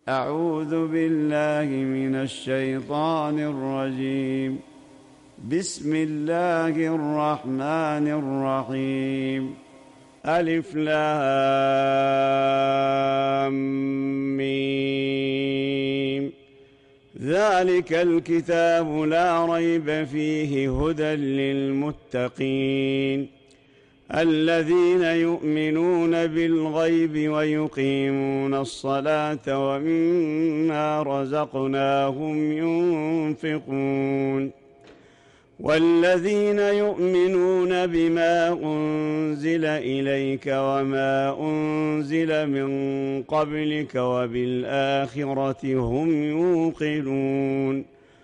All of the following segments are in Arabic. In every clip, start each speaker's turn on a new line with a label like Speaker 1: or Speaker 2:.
Speaker 1: أعوذ بالله من الشيطان الرجيم. بسم الله الرحمن الرحيم. ألف لام ميم. ذلك الكتاب لا ريب فيه هدى للمتقين الذين يؤمنون بالغيب ويقيمون الصلاة ومما رزقناهم ينفقون والذين يؤمنون بما أنزل إليك وما أنزل من قبلك وبالآخرة هم يوقنون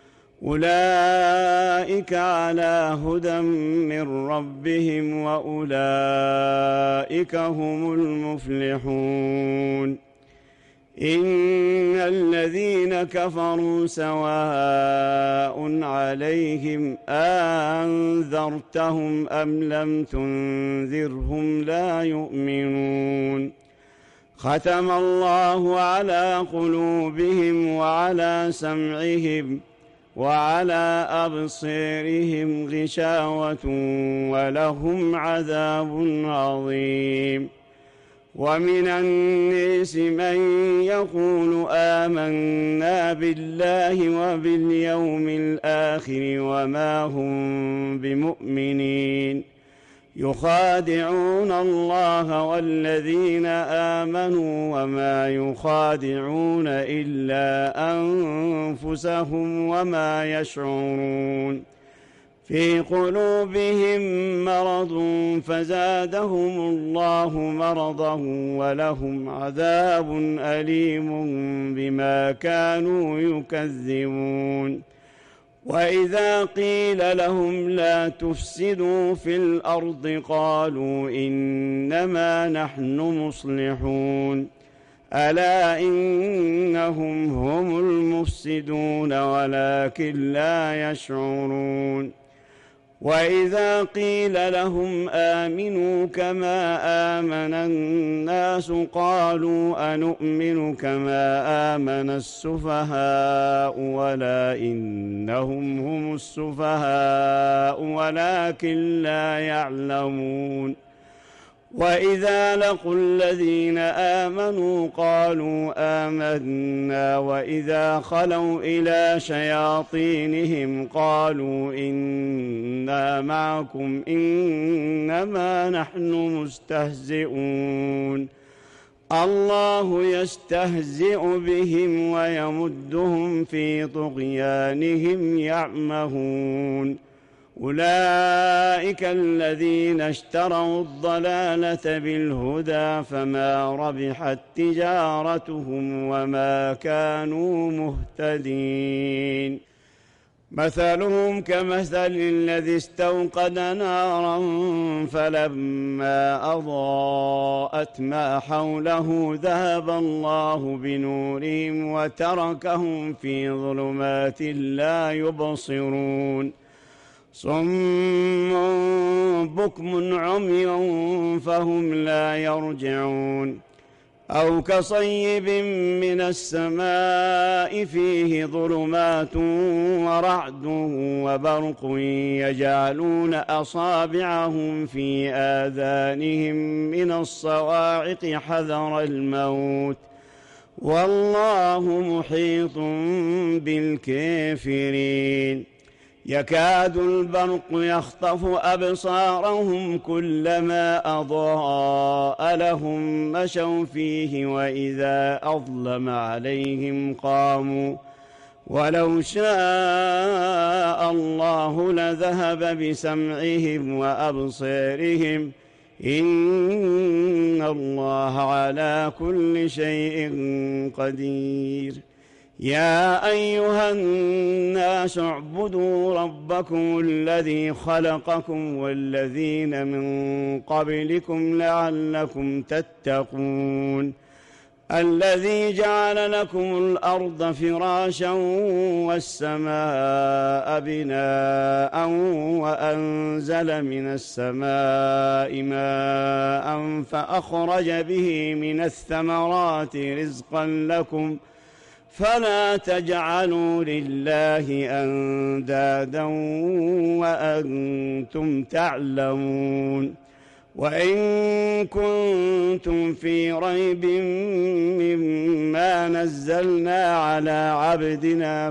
Speaker 1: أولئك على هدى من ربهم وأولئك هم المفلحون. إن الذين كفروا سواء عليهم أنذرتهم أم لم تنذرهم لا يؤمنون. ختم الله على قلوبهم وعلى سمعهم وعلى أبصيرهم غشاوة ولهم عذاب عظيم. ومن الناس من يقول آمنا بالله وباليوم الآخر وما هم بمؤمنين يخادعون الله والذين آمنوا وما يخادعون إلا أنفسهم وما يشعرون. في قلوبهم مرض فزادهم الله مرضا ولهم عذاب أليم بما كانوا يكذبون. وإذا قيل لهم لا تفسدوا في الأرض قالوا إنما نحن مصلحون ألا إنهم هم المفسدون ولكن لا يشعرون. وإذا قيل لهم آمنوا كما آمن الناس قالوا أنؤمن كما آمن السفهاء ولا إنهم هم السفهاء ولكن لا يعلمون. وإذا لقوا الذين آمنوا قالوا آمنا وإذا خلوا إلى شياطينهم قالوا إنا معكم إنما نحن مستهزئون. الله يستهزئ بهم ويمدهم في طغيانهم يعمهون. أولئك الذين اشتروا الضلالة بالهدى فما ربحت تجارتهم وما كانوا مهتدين. مثلهم كمثل الذي استوقد نارا فلما أضاءت ما حوله ذهب الله بنورهم وتركهم في ظلمات لا يبصرون. صم بكم عمي فهم لا يرجعون. أو كصيب من السماء فيه ظلمات ورعد وبرق يجعلون أصابعهم في آذانهم من الصواعق حذر الموت والله محيط بالكافرين. يكاد البرق يخطف أبصارهم كلما أضاء لهم مشوا فيه وإذا أظلم عليهم قاموا ولو شاء الله لذهب بسمعهم وأبصارهم إن الله على كل شيء قدير. يا أيها الناس اعبدوا ربكم الذي خلقكم والذين من قبلكم لعلكم تتقون. الذي جعل لكم الأرض فراشا والسماء بناء وأنزل من السماء ماء فأخرج به من الثمرات رزقا لكم فلا تجعلوا لله أندادا وأنتم تعلمون. وإن كنتم في ريب مما نزلنا على عبدنا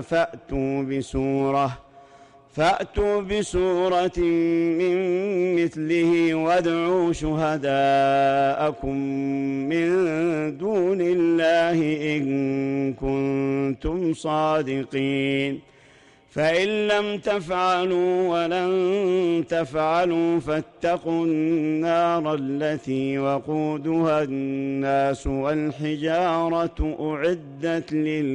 Speaker 1: فأتوا بسورة من مثله وادعوا شهداءكم من دون الله إن كنتم صادقين. فإن لم تفعلوا ولن تفعلوا فاتقوا النار التي وقودها الناس والحجارة أعدت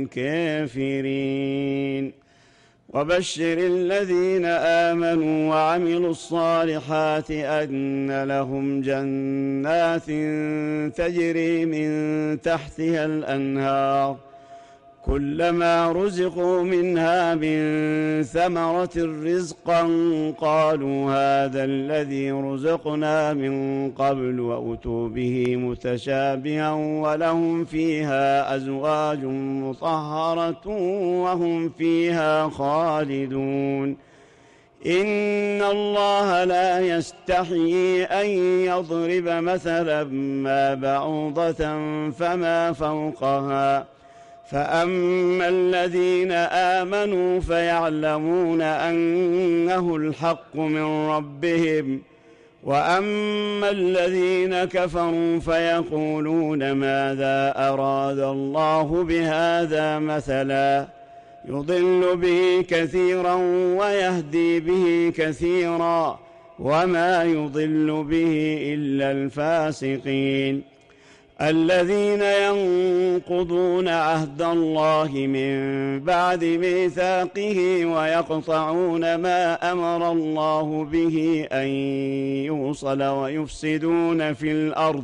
Speaker 1: للكافرين. وبشر الذين آمنوا وعملوا الصالحات أن لهم جنات تجري من تحتها الأنهار كلما رزقوا منها من ثمرة رزقا قالوا هذا الذي رزقنا من قبل وأتوا به متشابها ولهم فيها أزواج مطهرة وهم فيها خالدون. إن الله لا يستحيي أن يضرب مثلا ما بعوضة فما فوقها فأما الذين آمنوا فيعلمون أنه الحق من ربهم وأما الذين كفروا فيقولون ماذا أراد الله بهذا مثلا يضل به كثيرا ويهدي به كثيرا وما يضل به إلا الفاسقين الذين ينقضون عهد الله من بعد ميثاقه ويقطعون ما أمر الله به أن يوصل ويفسدون في الأرض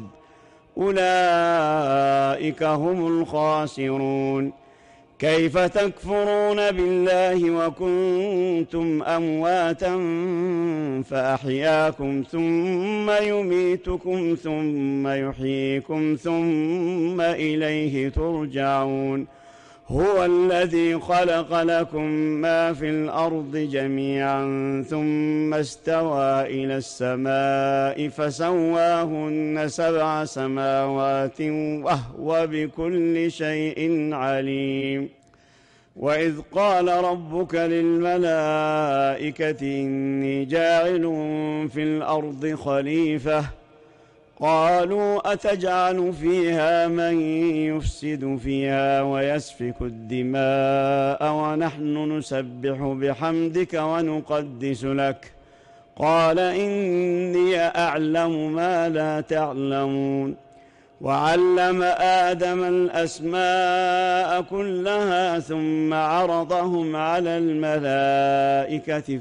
Speaker 1: أولئك هم الخاسرون. كيف تكفرون بالله وكنتم أمواتا فأحياكم ثم يميتكم ثم يحييكم ثم إليه ترجعون. هو الذي خلق لكم ما في الأرض جميعا ثم استوى إلى السماء فسواهن 7 سماوات وهو بكل شيء عليم. وإذ قال ربك للملائكة إني جاعل في الأرض خليفة قالوا أتجعل فيها من يفسد فيها ويسفك الدماء ونحن نسبح بحمدك ونقدس لك قال إني أعلم ما لا تعلمون. وعلم آدم الأسماء كلها ثم عرضهم على الملائكة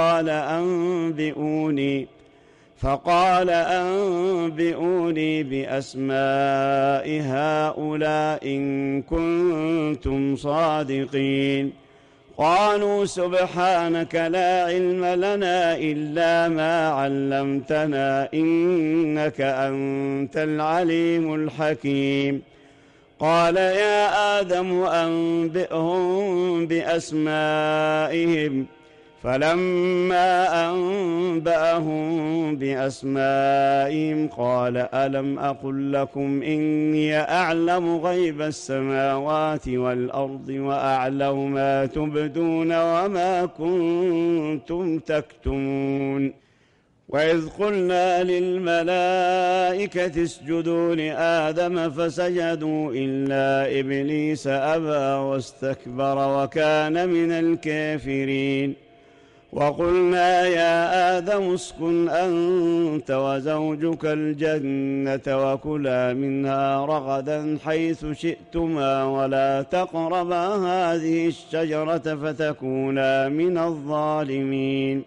Speaker 1: فقال أنبئوني بأسماء هؤلاء إن كنتم صادقين. قالوا سبحانك لا علم لنا إلا ما علمتنا إنك أنت العليم الحكيم. قال يا آدم أنبئهم بأسمائهم فلما أنبأهم بأسمائهم قال ألم أقل لكم إني أعلم غيب السماوات والأرض وأعلم ما تبدون وما كنتم تكتمون. وإذ قلنا للملائكة اسجدوا لآدم فسجدوا إلا إبليس أبى واستكبر وكان من الكافرين. وقلنا يا آدم اسكن أنت وزوجك الجنة وكلا منها رغدا حيث شئتما ولا تقربا هذه الشجرة فتكونا من الظالمين.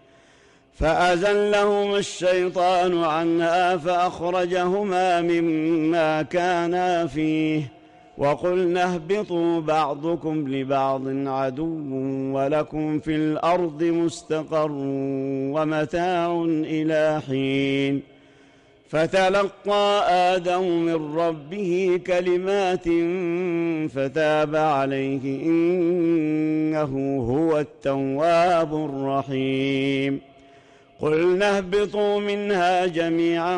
Speaker 1: فأزلهما الشيطان عنها فأخرجهما مما كانا فيه وقلنا اهبطوا بعضكم لبعض عدو ولكم في الأرض مستقر ومتاع إلى حين. فتلقى آدم من ربه كلمات فتاب عليه إنه هو التواب الرحيم. قلنا اهبطوا منها جميعا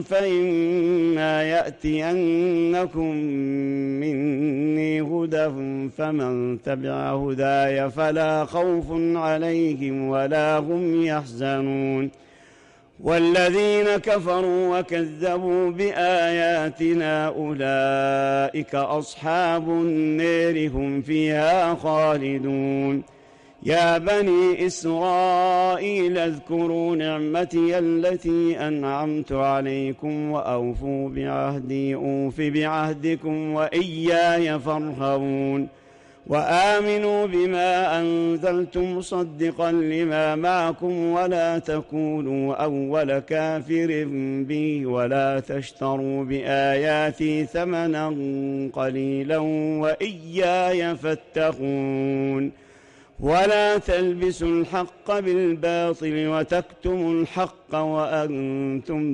Speaker 1: فإما يأتينكم مني هدى فمن تبع هداي فلا خوف عليهم ولا هم يحزنون. والذين كفروا وكذبوا بآياتنا أولئك أصحاب النار هم فيها خالدون. يا بني إسرائيل اذكروا نعمتي التي أنعمت عليكم وأوفوا بعهدي أوف بعهدكم وإياي فارهبون. وآمنوا بما أنزلت مصدقا لما معكم ولا تكونوا أول كافر بي ولا تشتروا بآياتي ثمنا قليلا وإياي فاتقون. ولا تلبسوا الحق بالباطل وتكتموا الحق وأنتم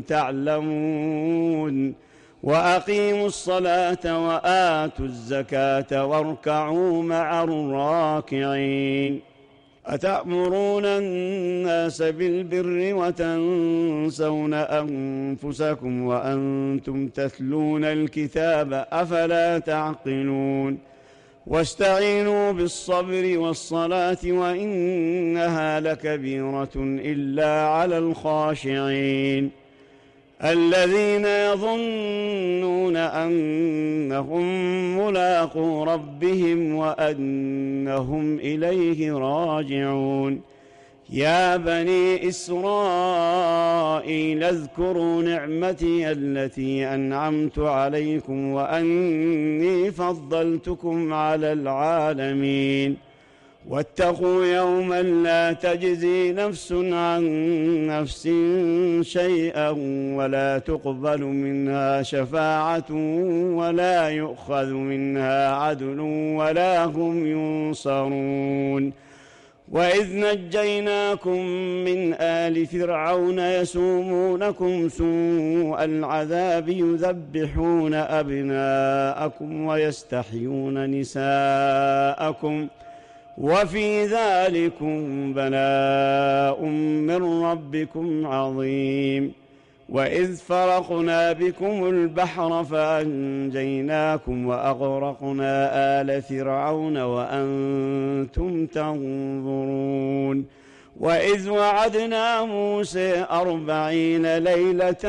Speaker 1: تعلمون. وأقيموا الصلاة وآتوا الزكاة واركعوا مع الراكعين. أتأمرون الناس بالبر وتنسون أنفسكم وأنتم تتلون الكتاب أفلا تعقلون. واستعينوا بالصبر والصلاة وإنها لكبيرة إلا على الخاشعين الذين يظنون أنهم ملاقو ربهم وأنهم إليه راجعون. يا بني إسرائيل اذكروا نعمتي التي أنعمت عليكم وأني فضلتكم على العالمين. واتقوا يوما لا تجزي نفس عن نفس شيئا ولا تقبل منها شفاعة ولا يؤخذ منها عدل ولا هم ينصرون. وإذ نجيناكم من آل فرعون يسومونكم سوء العذاب يذبحون أبناءكم ويستحيون نساءكم وفي ذلكم بلاء من ربكم عظيم. وإذ فرقنا بكم البحر فأنجيناكم وأغرقنا آل فرعون وأنتم تنظرون. وإذ وعدنا موسى 40 ليلة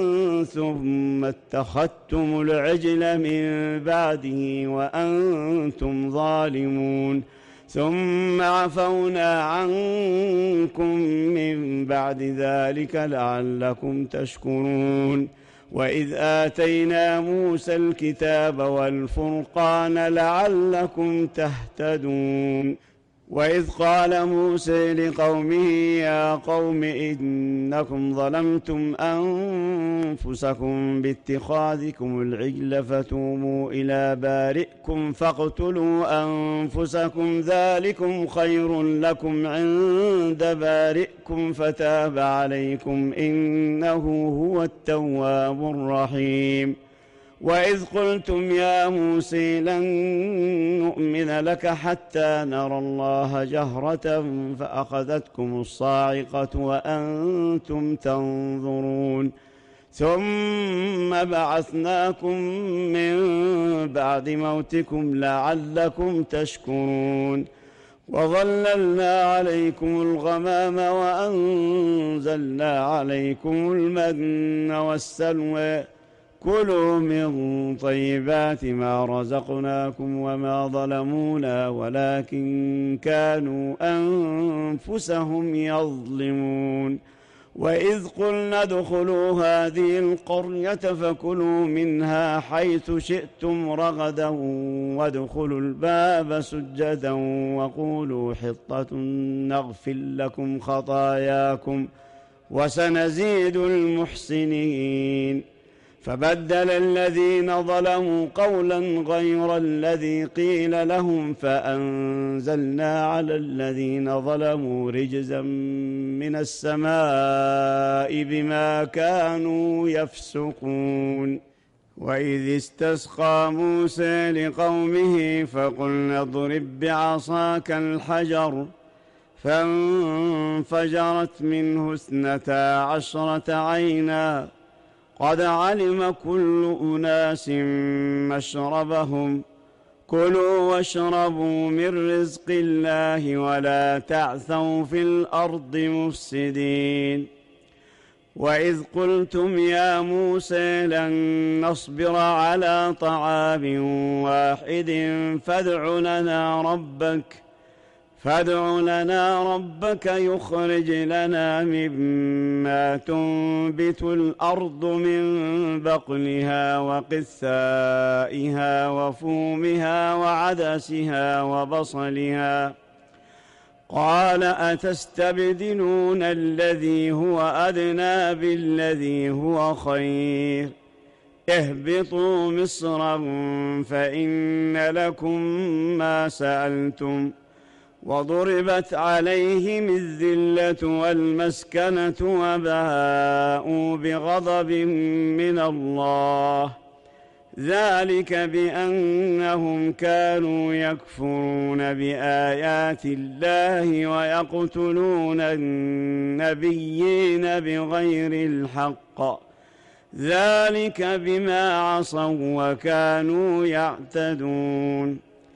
Speaker 1: ثم اتخذتم العجل من بعده وأنتم ظالمون ثم عفونا عنكم من بعد ذلك لعلكم تشكرون. وإذ آتينا موسى الكتاب والفرقان لعلكم تهتدون. وإذ قال موسى لقومه يا قوم إنكم ظلمتم أنفسكم باتخاذكم العجل فتوبوا إلى بارئكم فاقتلوا أنفسكم ذلكم خير لكم عند بارئكم فتاب عليكم إنه هو التواب الرحيم. وإذ قلتم يا موسى لن نؤمن لك حتى نرى الله جهرة فأخذتكم الصاعقة وأنتم تنظرون ثم بعثناكم من بعد موتكم لعلكم تشكرون. وظللنا عليكم الغمام وأنزلنا عليكم المن والسلوى كلوا من طيبات ما رزقناكم وما ظلمونا ولكن كانوا أنفسهم يظلمون. وإذ قلنا ادخلوا هذه القرية فكلوا منها حيث شئتم رغدا وادخلوا الباب سجدا وقولوا حطة نغفر لكم خطاياكم وسنزيد المحسنين. فبدل الذين ظلموا قولا غير الذي قيل لهم فأنزلنا على الذين ظلموا رجزا من السماء بما كانوا يفسقون. وإذ استسقى موسى لقومه فقلنا اضرب بعصاك الحجر فانفجرت منه 12 عينا قد علم كل أناس مشربهم كلوا واشربوا من رزق الله ولا تعثوا في الأرض مفسدين. وإذ قلتم يا موسى لن نصبر على طعام واحد فادع لنا ربك يخرج لنا مما تنبت الأرض من بقلها وقثائها وفومها وعدسها وبصلها قال أتستبدلون الذي هو أدنى بالذي هو خير اهبطوا مصرا فإن لكم ما سألتم وضربت عليهم الذلة والمسكنة وباءوا بغضب من الله ذلك بأنهم كانوا يكفرون بآيات الله ويقتلون النبيين بغير الحق ذلك بما عصوا وكانوا يعتدون.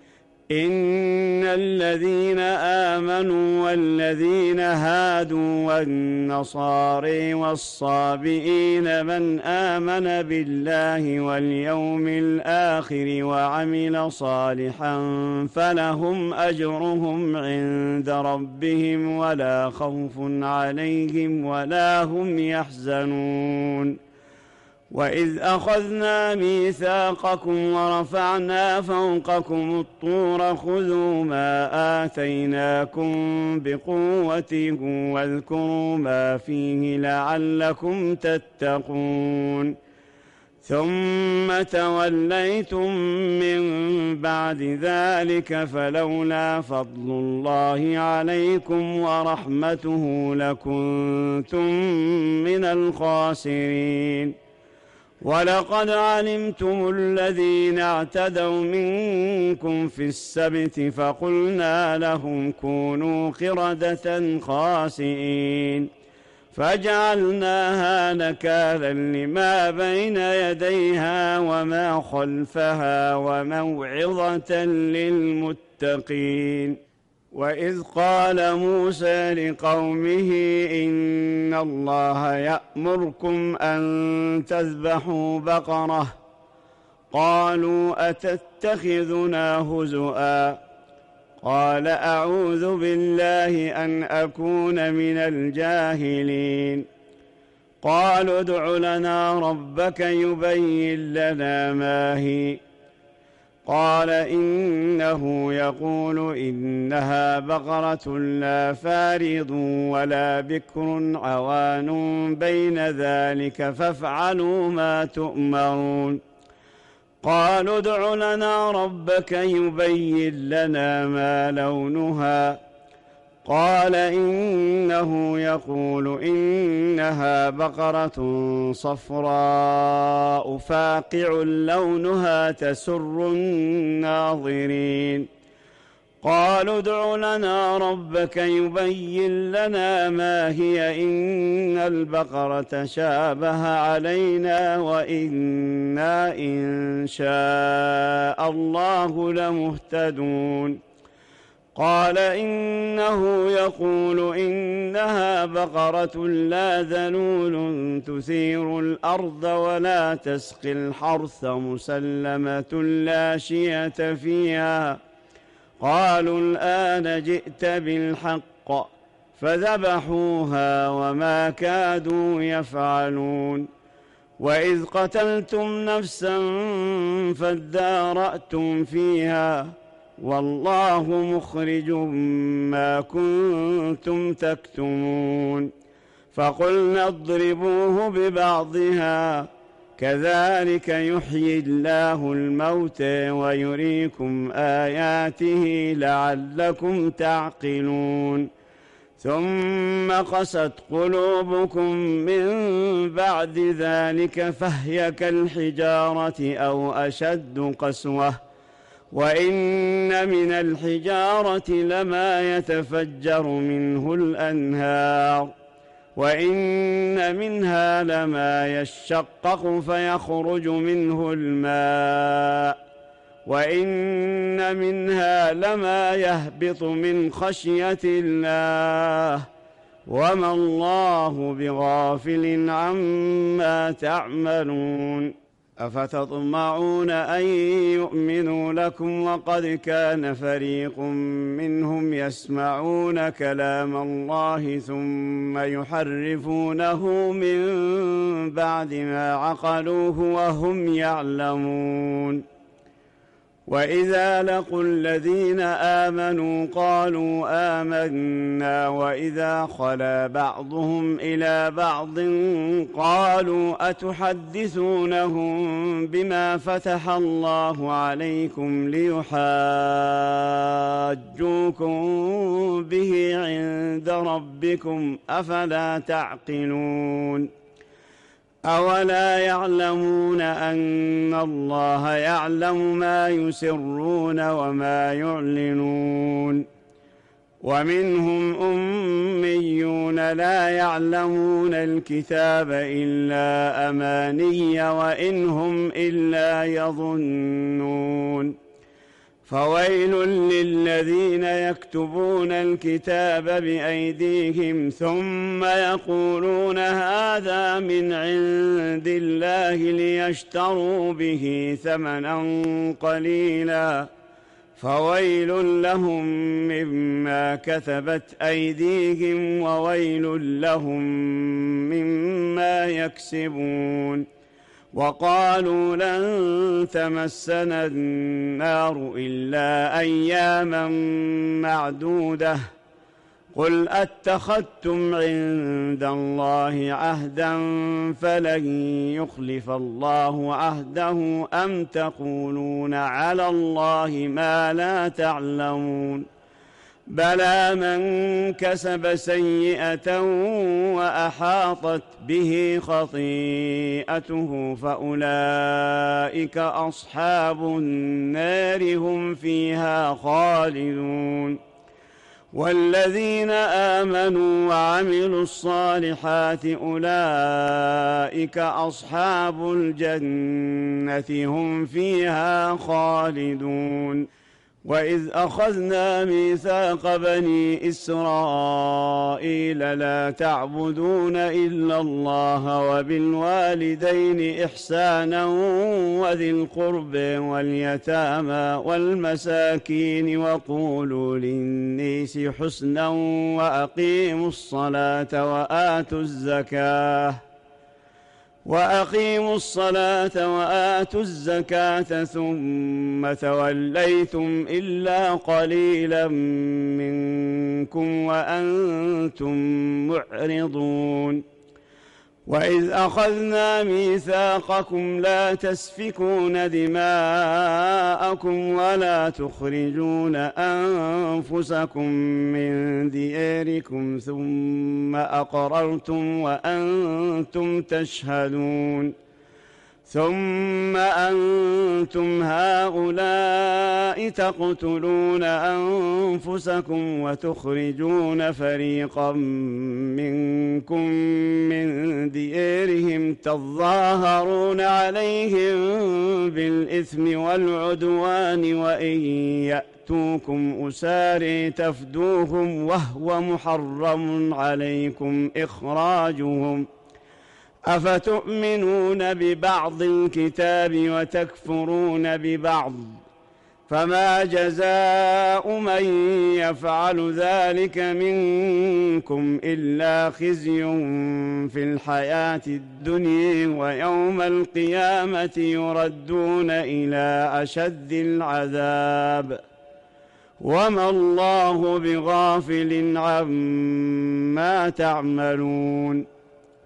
Speaker 1: إن الذين آمنوا والذين هادوا والنصارى والصابئين من آمن بالله واليوم الآخر وعمل صالحا فلهم أجرهم عند ربهم ولا خوف عليهم ولا هم يحزنون. وإذ أخذنا ميثاقكم ورفعنا فوقكم الطور خذوا ما آتيناكم بقوة واذكروا ما فيه لعلكم تتقون ثم توليتم من بعد ذلك فلولا فضل الله عليكم ورحمته لكنتم من الخاسرين. ولقد علمتم الذين اعتدوا منكم في السبت فقلنا لهم كونوا قردة خاسئين فجعلناها نكالا لما بين يديها وما خلفها وموعظة للمتقين. وإذ قال موسى لقومه إن الله يأمركم أن تذبحوا بقرة قالوا أتتخذنا هزؤا قال أعوذ بالله أن أكون من الجاهلين. قالوا ادع لنا ربك يبين لنا ما هي قال إنه يقول إنها بقرة لا فارض ولا بكر عوان بين ذلك فافعلوا ما تؤمرون. قالوا ادع لنا ربك يبين لنا ما لونها قال إنه يقول إنها بقرة صفراء فاقع لونها تسر الناظرين. قالوا ادع لنا ربك يبين لنا ما هي إن البقرة شابه علينا وإنا إن شاء الله لمهتدون. قال إنه يقول إنها بقرة لا ذلول تثير الأرض ولا تسقي الحرث مسلمة لا شية فيها. قالوا الآن جئت بالحق فذبحوها وما كادوا يفعلون. وإذ قتلتم نفسا فادارأتم فيها والله مخرج ما كنتم تكتمون. فقلنا اضربوه ببعضها كذلك يحيي الله الموتى ويريكم آياته لعلكم تعقلون ثم قست قلوبكم من بعد ذلك فهي كالحجارة أو أشد قسوة وإن من الحجارة لما يتفجر منه الأنهار وإن منها لما يشقق فيخرج منه الماء وإن منها لما يهبط من خشية الله وما الله بغافل عما تعملون أفتطمعون أن يؤمنوا لكم وقد كان فريق منهم يسمعون كلام الله ثم يحرفونه من بعد ما عقلوه وهم يعلمون وإذا لقوا الذين آمنوا قالوا آمنا وإذا خلا بعضهم إلى بعض قالوا أتحدثونهم بما فتح الله عليكم ليحاجوكم به عند ربكم أفلا تعقلون أولا يعلمون أن الله يعلم ما يسرون وما يعلنون ومنهم أميون لا يعلمون الكتاب إلا أماني وإن هم إلا يظنون فويل للذين يكتبون الكتاب بأيديهم ثم يقولون هذا من عند الله ليشتروا به ثمنا قليلا فويل لهم مما كتبت أيديهم وويل لهم مما يكسبون وقالوا لن تمسنا النار إلا أياما معدودة قل أتخذتم عند الله عهدا فلن يخلف الله عهده أم تقولون على الله ما لا تعلمون بلى من كسب سيئة وأحاطت به خطيئته فأولئك أصحاب النار هم فيها خالدون والذين آمنوا وعملوا الصالحات أولئك أصحاب الجنة هم فيها خالدون وإذ أخذنا ميثاق بني إسرائيل لا تعبدون إلا الله وبالوالدين إحسانا وذي القرب واليتامى والمساكين وقولوا للناس حسنا وأقيموا الصلاة وآتوا الزكاة ثم توليتم إلا قليلا منكم وأنتم معرضون وإذ أخذنا ميثاقكم لا تسفكون دماءكم ولا تخرجون أنفسكم من دياركم ثم أقررتم وأنتم تشهدون ثم أنتم هؤلاء تقتلون أنفسكم وتخرجون فريقا منكم من ديارهم تظاهرون عليهم بالإثم والعدوان وإن يأتوكم أساري تفدوهم وهو محرم عليكم إخراجهم أفتؤمنون ببعض الكتاب وتكفرون ببعض فما جزاء من يفعل ذلك منكم إلا خزي في الحياة الدنيا ويوم القيامة يردون إلى أشد العذاب وما الله بغافل عما تعملون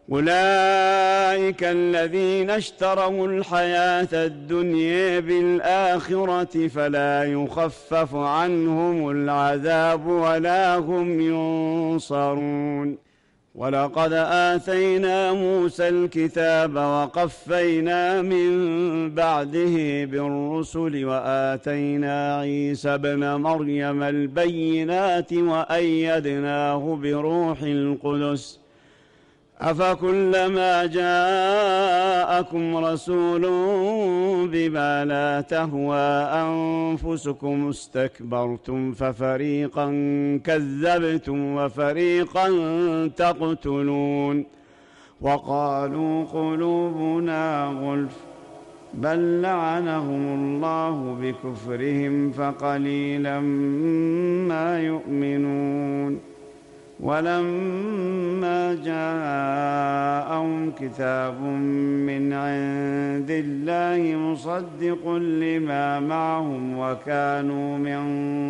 Speaker 1: أولئك الذين اشتروا الحياة الدنيا بالآخرة فلا يخفف عنهم العذاب ولا هم ينصرون. ولقد آتينا موسى الكتاب وقفينا من بعده بالرسل وآتينا عيسى ابن مريم البينات وأيدناه بروح القدس أفكلما جاءكم رسول بما لا تهوى أنفسكم استكبرتم ففريقا كذبتم وفريقا تقتلون وقالوا قلوبنا غلف بل لعنهم الله بكفرهم فقليلا ما يؤمنون. ولما جاءهم كتاب من عند الله مصدق لما معهم وكانوا من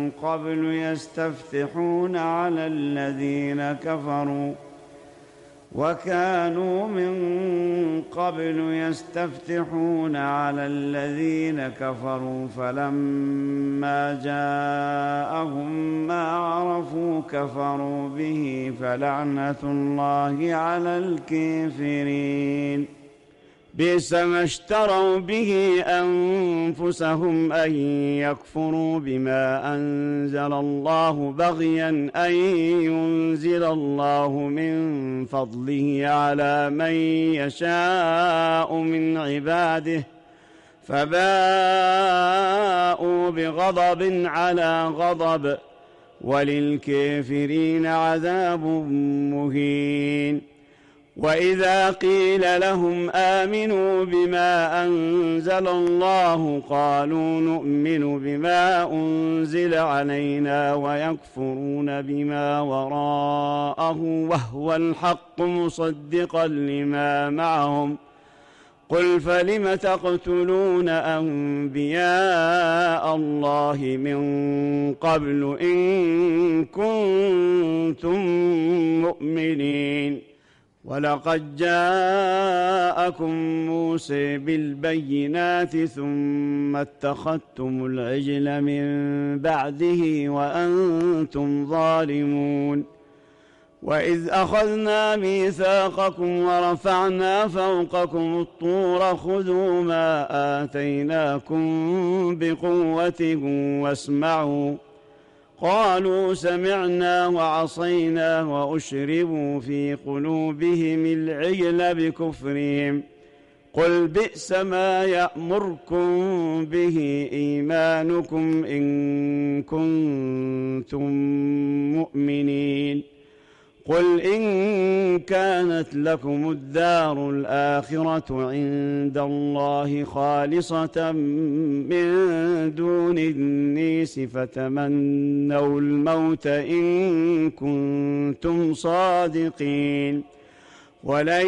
Speaker 1: قبل يستفتحون على الذين كفروا فلما جاءهم ما عرفوا كفروا به فلعنة الله على الكافرين. بئس ما اشتروا به أنفسهم أن يكفروا بما أنزل الله بغيا أن ينزل الله من فضله على من يشاء من عباده فباءوا بغضب على غضب وللكافرين عذاب مهين. وإذا قيل لهم آمنوا بما أنزل الله قالوا نؤمن بما أنزل علينا ويكفرون بما وراءه وهو الحق مصدقا لما معهم قل فلم تقتلون أنبياء الله من قبل إن كنتم مؤمنين. ولقد جاءكم موسى بالبينات ثم اتخذتم العجل من بعده وأنتم ظالمون. وإذ أخذنا ميثاقكم ورفعنا فوقكم الطور خذوا ما آتيناكم بقوة واسمعوا قالوا سمعنا وعصينا وأشربوا في قلوبهم العجل بكفرهم قل بئس ما يأمركم به إيمانكم إن كنتم مؤمنين. قل إن كانت لكم الدار الآخرة عند الله خالصة من دون الناس فتمنوا الموت إن كنتم صادقين ولن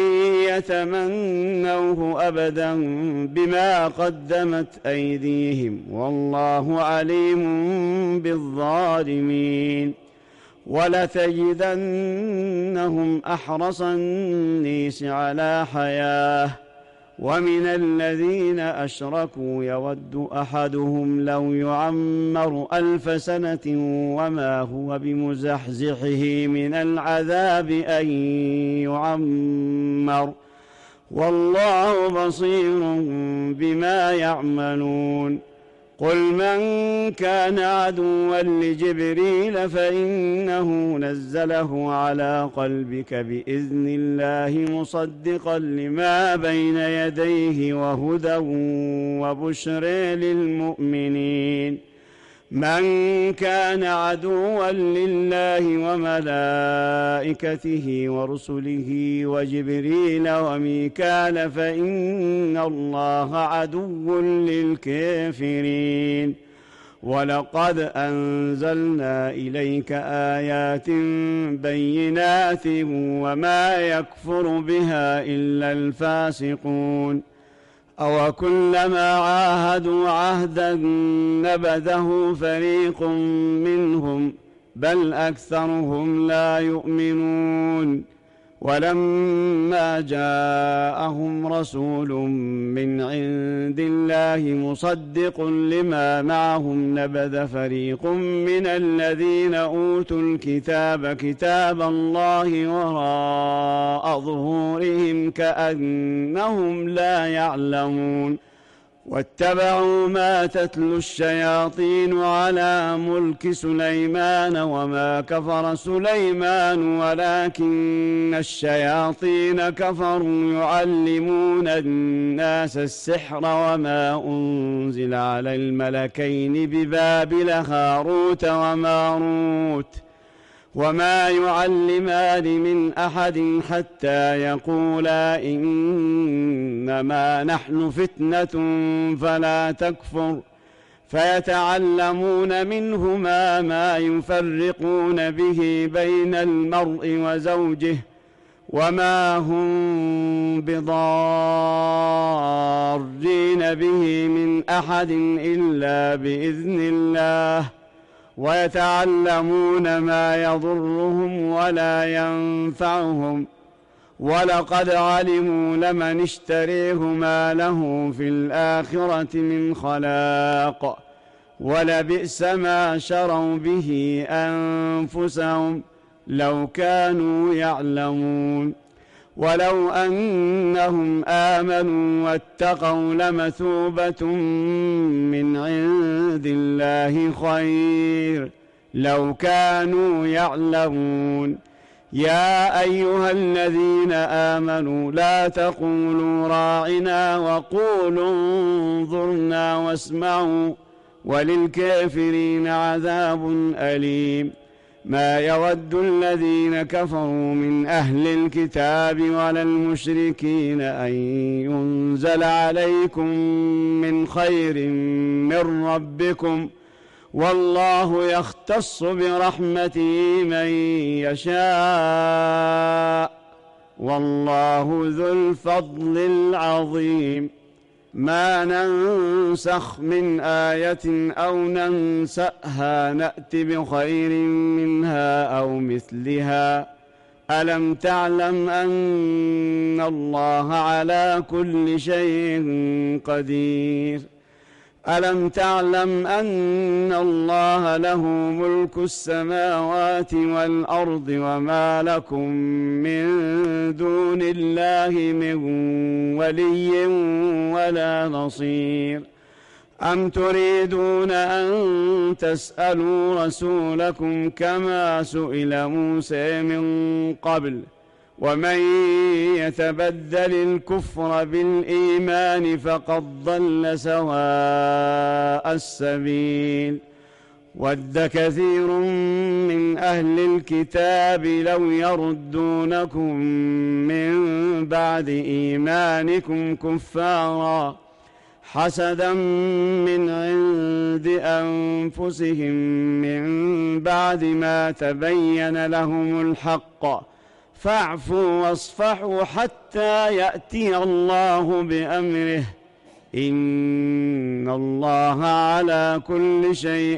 Speaker 1: يتمنوه أبدا بما قدمت أيديهم والله عليم بالظالمين. ولتجدنهم أحرص الناس على حياة ومن الذين أشركوا يود أحدهم لو يعمر 1000 سنة وما هو بمزحزحه من العذاب أن يعمر والله بصير بما يعملون. قل من كان عدوا لجبريل فإنه نزله على قلبك بإذن الله مصدقا لما بين يديه وهدى وبشرى للمؤمنين. من كان عدوا لله وملائكته ورسله وجبريل وميكال فإن الله عدو للكافرين. ولقد أنزلنا إليك آيات بينات وما يكفر بها إلا الفاسقون. أوكلما عاهدوا عهدا نبذه فريق منهم بل أكثرهم لا يؤمنون. ولما جاءهم رسول من عند الله مصدق لما معهم نبذ فريق من الذين أوتوا الكتاب كتاب الله وراء ظهورهم كأنهم لا يعلمون واتبعوا ما تتلو الشياطين على ملك سليمان وما كفر سليمان ولكن الشياطين كفروا يعلمون الناس السحر وما أنزل على الملكين ببابل هاروت وماروت وما يعلمان من أحد حتى يقولا إنما نحن فتنة فلا تكفر فيتعلمون منهما ما يفرقون به بين المرء وزوجه وما هم بضارين به من أحد إلا بإذن الله ويتعلمون ما يضرهم ولا ينفعهم ولقد علموا لمن اشتريه ما له في الآخرة من خلاق ولبئس ما شروا به أنفسهم لو كانوا يعلمون ولو أنهم آمنوا واتقوا لمثوبة من عند الله خير لو كانوا يعلمون يا أيها الذين آمنوا لا تقولوا راعنا وقولوا انظرنا واسمعوا وللكافرين عذاب أليم ما يود الذين كفروا من أهل الكتاب ولا المشركين أن ينزل عليكم من خير من ربكم والله يختص برحمته من يشاء والله ذو الفضل العظيم ما ننسخ من آية أو ننسأها نأت بخير منها أو مثلها ألم تعلم أن الله على كل شيء قدير ألم تعلم أن الله له ملك السماوات والأرض وما لكم من دون الله من ولي ولا نصير أم تريدون أن تسألوا رسولكم كما سئل موسى من قبل ومن يتبدل الكفر بالإيمان فقد ضل سواء السبيل ود كثير من أهل الكتاب لو يردونكم من بعد إيمانكم كفارا حسدا من عند أنفسهم من بعد ما تبين لهم الحق فاعفوا واصفحوا حتى يأتي الله بأمره إن الله على كل شيء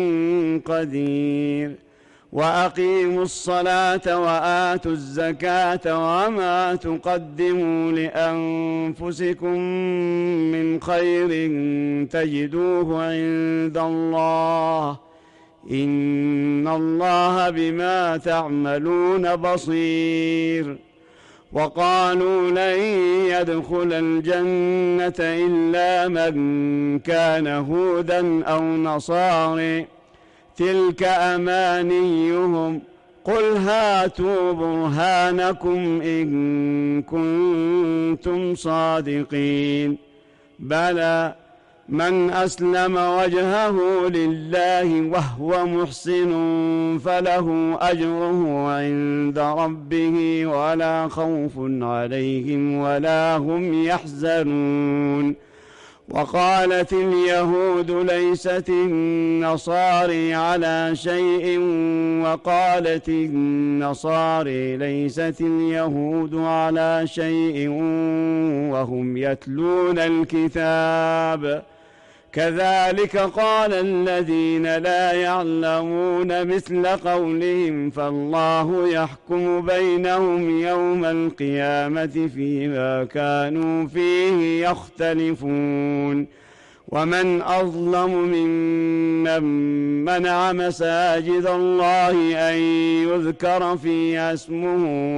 Speaker 1: قدير وأقيموا الصلاة وآتوا الزكاة وما تقدموا لأنفسكم من خير تجدوه عند الله إن الله بما تعملون بصير وقالوا لن يدخل الجنة إلا من كان هودا أو نصارى تلك أمانيهم قل هاتوا برهانكم إن كنتم صادقين بلى من أسلم وجهه لله وهو محسن فله أجره عند ربه ولا خوف عليهم ولا هم يحزنون وقالت اليهود ليست النصارى على شيء وقالت النصارى ليست اليهود على شيء وهم يتلون الكتاب كذلك قال الذين لا يعلمون مثل قولهم فالله يحكم بينهم يوم القيامة فيما كانوا فيه يختلفون ومن أظلم ممن منع مساجد الله أن يذكر فيها اسمه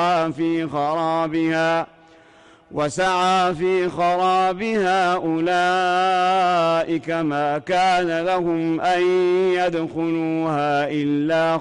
Speaker 1: وسعى في خرابها أولئك ما كان لهم أن يدخلوها إلا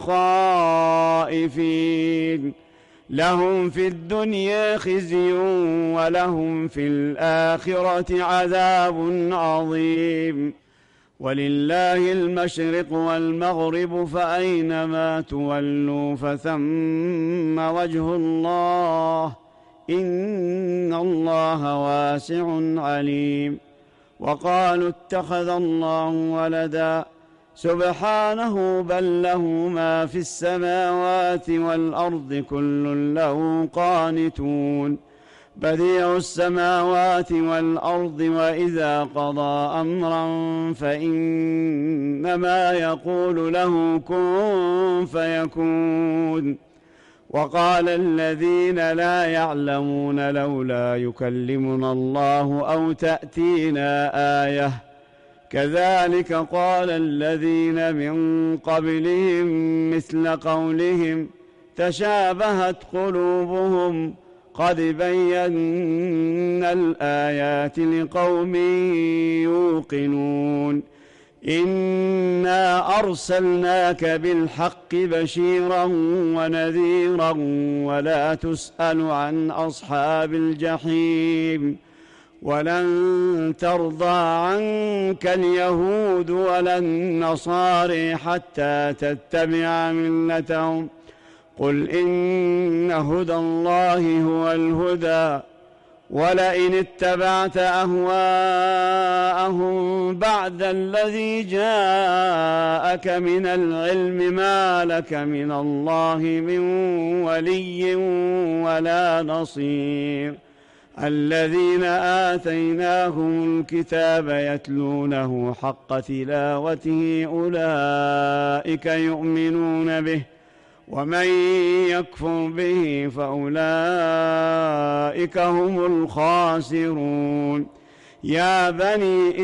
Speaker 1: خائفين لهم في الدنيا خزي ولهم في الآخرة عذاب عظيم ولله المشرق والمغرب فأينما تولوا فثم وجه الله إن الله واسع عليم وقالوا اتخذ الله ولدا سبحانه بل له ما في السماوات والأرض كل له قانتون بديع السماوات والأرض وإذا قضى أمرا فإنما يقول له كن فيكون وقال الذين لا يعلمون لولا يكلمنا الله أو تأتينا آية كذلك قال الذين من قبلهم مثل قولهم تشابهت قلوبهم قد بينا الآيات لقوم يوقنون إنا أرسلناك بالحق بشيرا ونذيرا ولا تسأل عن أصحاب الجحيم ولن ترضى عنك اليهود ولا النصارى حتى تتبع ملتهم قل إن هدى الله هو الهدى ولئن اتبعت أهواءهم بعد الذي جاءك من العلم ما لك من الله من ولي ولا نصير الذين آتيناهم الكتاب يتلونه حق تلاوته أولئك يؤمنون به ومن يكفر به فأولئك هم الخاسرون يا بني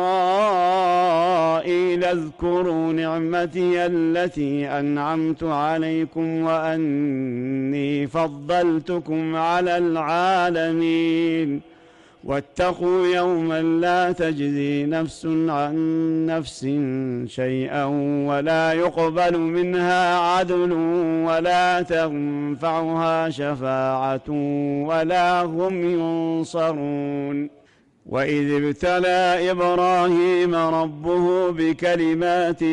Speaker 1: إسرائيل اذكروا نعمتي التي أنعمت عليكم وأني فضلتكم على العالمين واتقوا يوما لا تجزي نفس عن نفس شيئا ولا يقبل منها عدل ولا تنفعها شفاعة ولا هم ينصرون وإذ ابتلى إبراهيم ربه بكلمات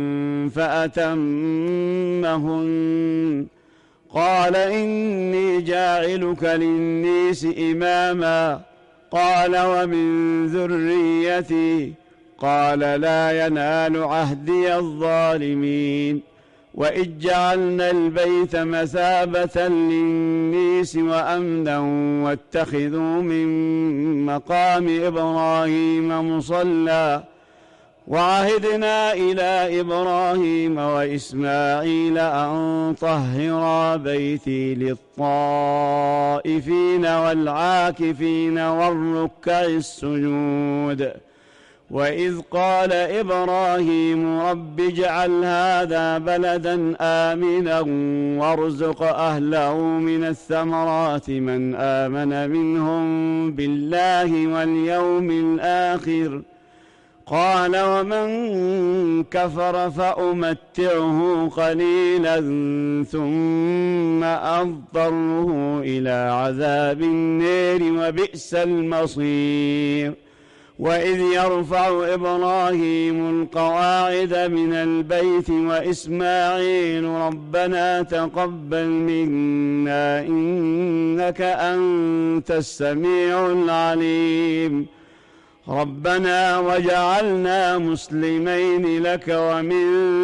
Speaker 1: فأتمهن قال إني جاعلك للناس إماما قال ومن ذريتي قال لا ينال عهدي الظالمين وإذ جعلنا البيت مثابة للناس وأمنا واتخذوا من مقام إبراهيم مصلى وعهدنا إلى إبراهيم وإسماعيل أن طهرا بيتي للطائفين والعاكفين والركع السجود وإذ قال إبراهيم رب اجعل هذا بلدا آمنا وارزق أهله من الثمرات من آمن منهم بالله واليوم الآخر قال ومن كفر فأمتعه قليلا ثم أضطره إلى عذاب النار وبئس المصير وإذ يرفع إبراهيم القواعد من البيت وإسماعيل ربنا تقبل منا إنك أنت السميع العليم ربنا وجعلنا مسلمين لك ومن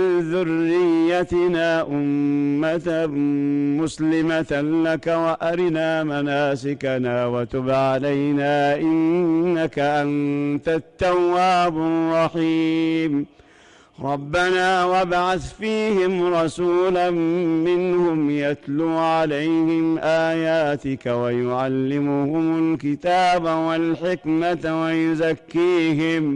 Speaker 1: ذريتنا أمة مسلمة لك وأرنا مناسكنا وتب علينا إنك أنت التواب الرحيم ربنا وابعث فيهم رسولا منهم يتلو عليهم آياتك ويعلمهم الكتاب والحكمة ويزكيهم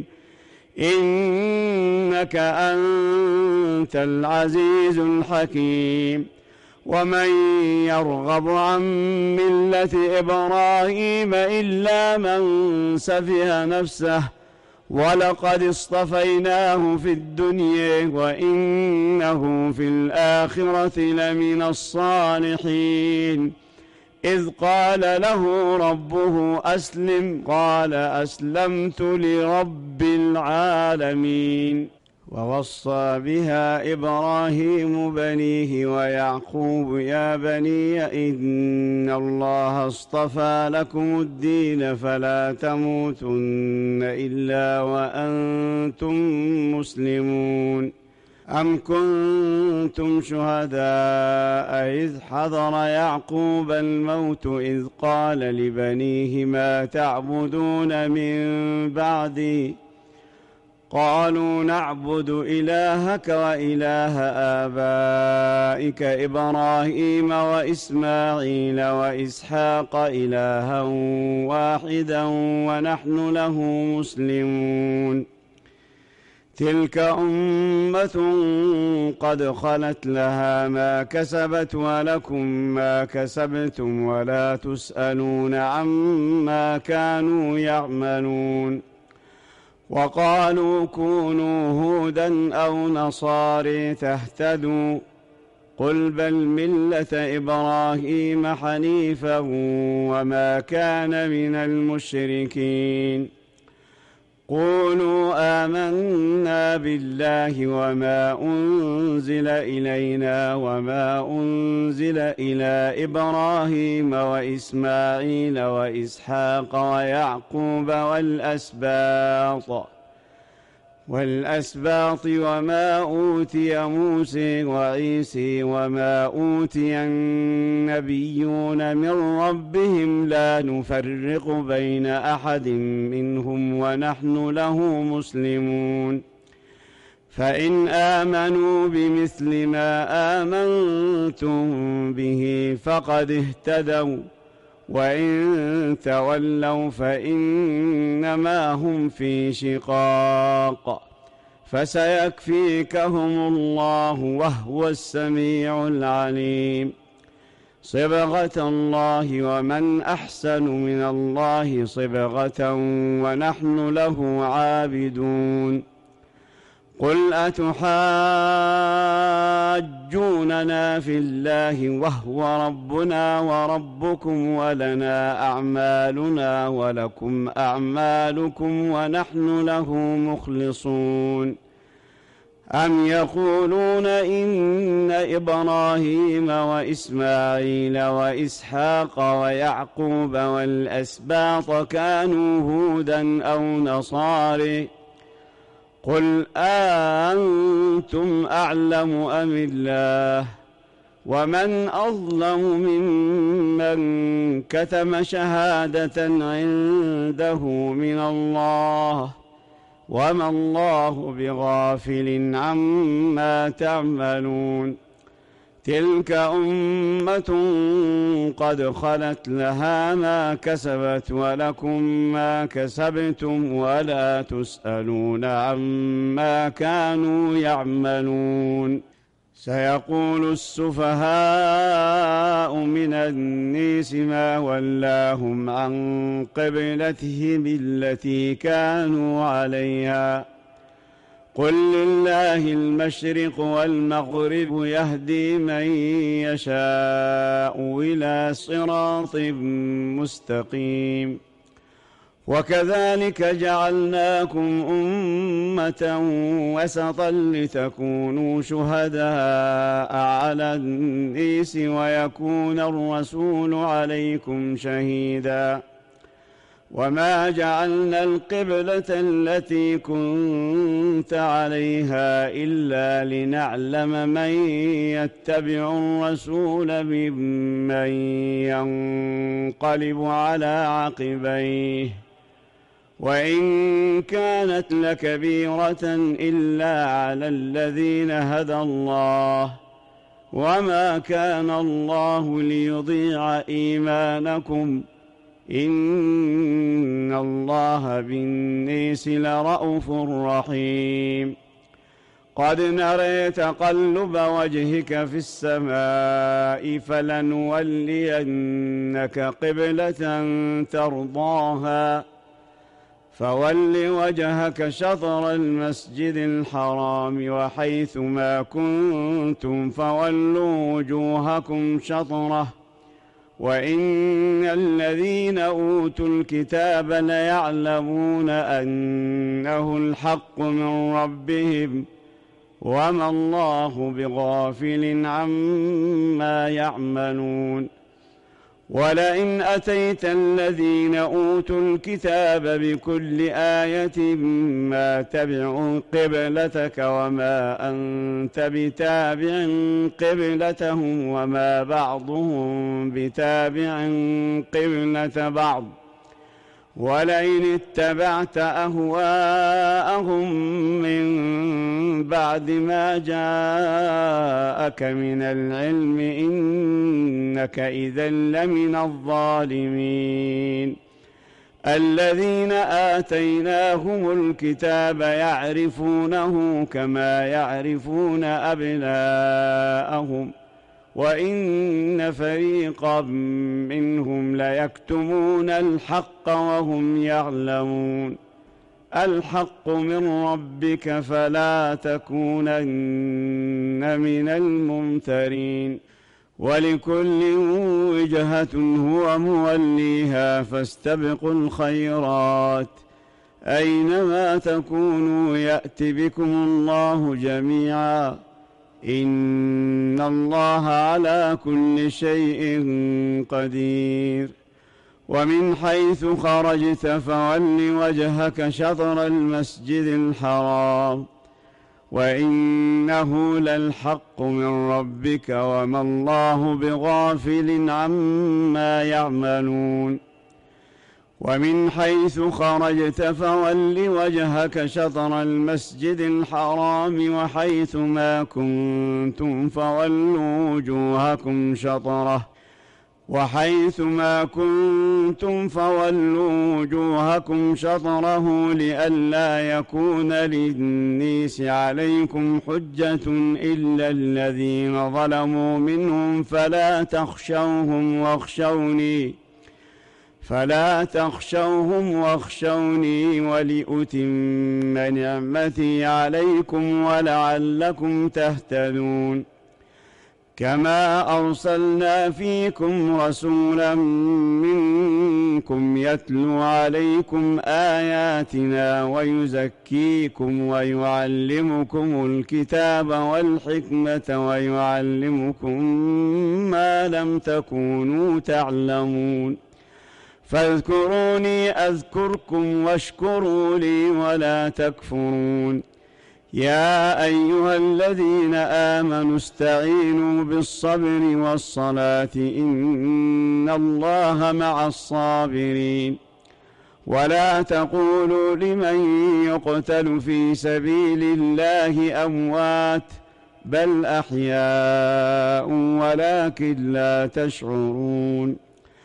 Speaker 1: إنك أنت العزيز الحكيم ومن يرغب عن ملة إبراهيم إلا من سفه نفسه ولقد اصطفيناه في الدنيا وإنه في الآخرة لمن الصالحين إذ قال له ربه أسلم قال أسلمت لرب العالمين ووصى بها إبراهيم بنيه ويعقوب يا بني إن الله اصطفى لكم الدين فلا تموتن إلا وأنتم مسلمون أم كنتم شهداء إذ حضر يعقوب الموت إذ قال لبنيه ما تعبدون من بعدي قالوا نعبد إلهك وإله آبائك إبراهيم وإسماعيل وإسحاق إلها واحدا ونحن له مسلمون تلك أمة قد خلت لها ما كسبت ولكم ما كسبتم ولا تسألون عما كانوا يعملون وقالوا كونوا هودا أو نصاري تهتدوا قل بل ملة إبراهيم حنيفا وما كان من المشركين قولوا آمنا بالله وما أنزل إلينا وما أنزل إلى إبراهيم وإسماعيل وإسحاق ويعقوب والأسباط وما أوتي موسى وعيسى وما أوتي النبيون من ربهم لا نفرق بين أحد منهم ونحن له مسلمون فإن آمنوا بمثل ما آمنتم به فقد اهتدوا وإن تولوا فإنما هم في شقاق فسيكفيكهم الله وهو السميع العليم صبغة الله ومن أحسن من الله صبغة ونحن له عابدون قل أتحاجوننا في الله وهو ربنا وربكم ولنا أعمالنا ولكم أعمالكم ونحن له مخلصون أم يقولون إن إبراهيم وإسماعيل وإسحاق ويعقوب والأسباط كانوا هودا أو نصاري قل أنتم أعلم أم الله ومن أظلم ممن كتم شهادة عنده من الله وما الله بغافل عما تعملون تلك أمة قد خلت لها ما كسبت ولكم ما كسبتم ولا تسألون عما كانوا يعملون سيقول السفهاء من الناس ما ولاهم عن قبلتهم التي كانوا عليها قل لله المشرق والمغرب يهدي من يشاء إلى صراط مستقيم وكذلك جعلناكم أمة وسطا لتكونوا شهداء على الناس ويكون الرسول عليكم شهيدا وما جعلنا القبلة التي كنت عليها إلا لنعلم من يتبع الرسول ممن ينقلب على عقبيه وإن كانت لكبيرة إلا على الذين هدى الله وما كان الله ليضيع إيمانكم إن الله بالناس لرءوف رحيم قد نرى تقلب وجهك في السماء فلنولينك قبلة ترضاها فول وجهك شطر المسجد الحرام وحيث ما كنتم فولوا وجوهكم شطره وإن الذين أوتوا الكتاب ليعلمون أنه الحق من ربهم وما الله بغافل عما يعملون ولئن أتيت الذين أوتوا الكتاب بكل آية ما تبعوا قبلتك وما أنت بتابع قبلتهم وما بعضهم بتابع قبلة بعض ولئن اتبعت أهواءهم من بعد ما جاءك من العلم إنك إذا لمن الظالمين الذين آتيناهم الكتاب يعرفونه كما يعرفون أبناءهم وإن فريقا منهم ليكتمون الحق وهم يعلمون الحق من ربك فلا تكونن من الممترين ولكل وجهة هو موليها فاستبقوا الخيرات أينما تكونوا يأت بكم الله جميعا إن الله على كل شيء قدير ومن حيث خرجت فول وجهك شطر المسجد الحرام وإنه للحق من ربك وما الله بغافل عما يعملون ومن حيث خرجت فول وجهك شطر المسجد الحرام وحيث ما كنتم فولوا وجوهكم شطره لئلا يكون للناس عليكم حجة إلا الذين ظلموا منهم فلا تخشوهم واخشوني ولأتم نعمتي عليكم ولعلكم تهتدون كما أرسلنا فيكم رسولا منكم يتلو عليكم آياتنا ويزكيكم ويعلمكم الكتاب والحكمة ويعلمكم ما لم تكونوا تعلمون فاذكروني أذكركم واشكروا لي ولا تكفرون يا أيها الذين آمنوا استعينوا بالصبر والصلاة إن الله مع الصابرين ولا تقولوا لمن يقتل في سبيل الله أموات بل أحياء ولكن لا تشعرون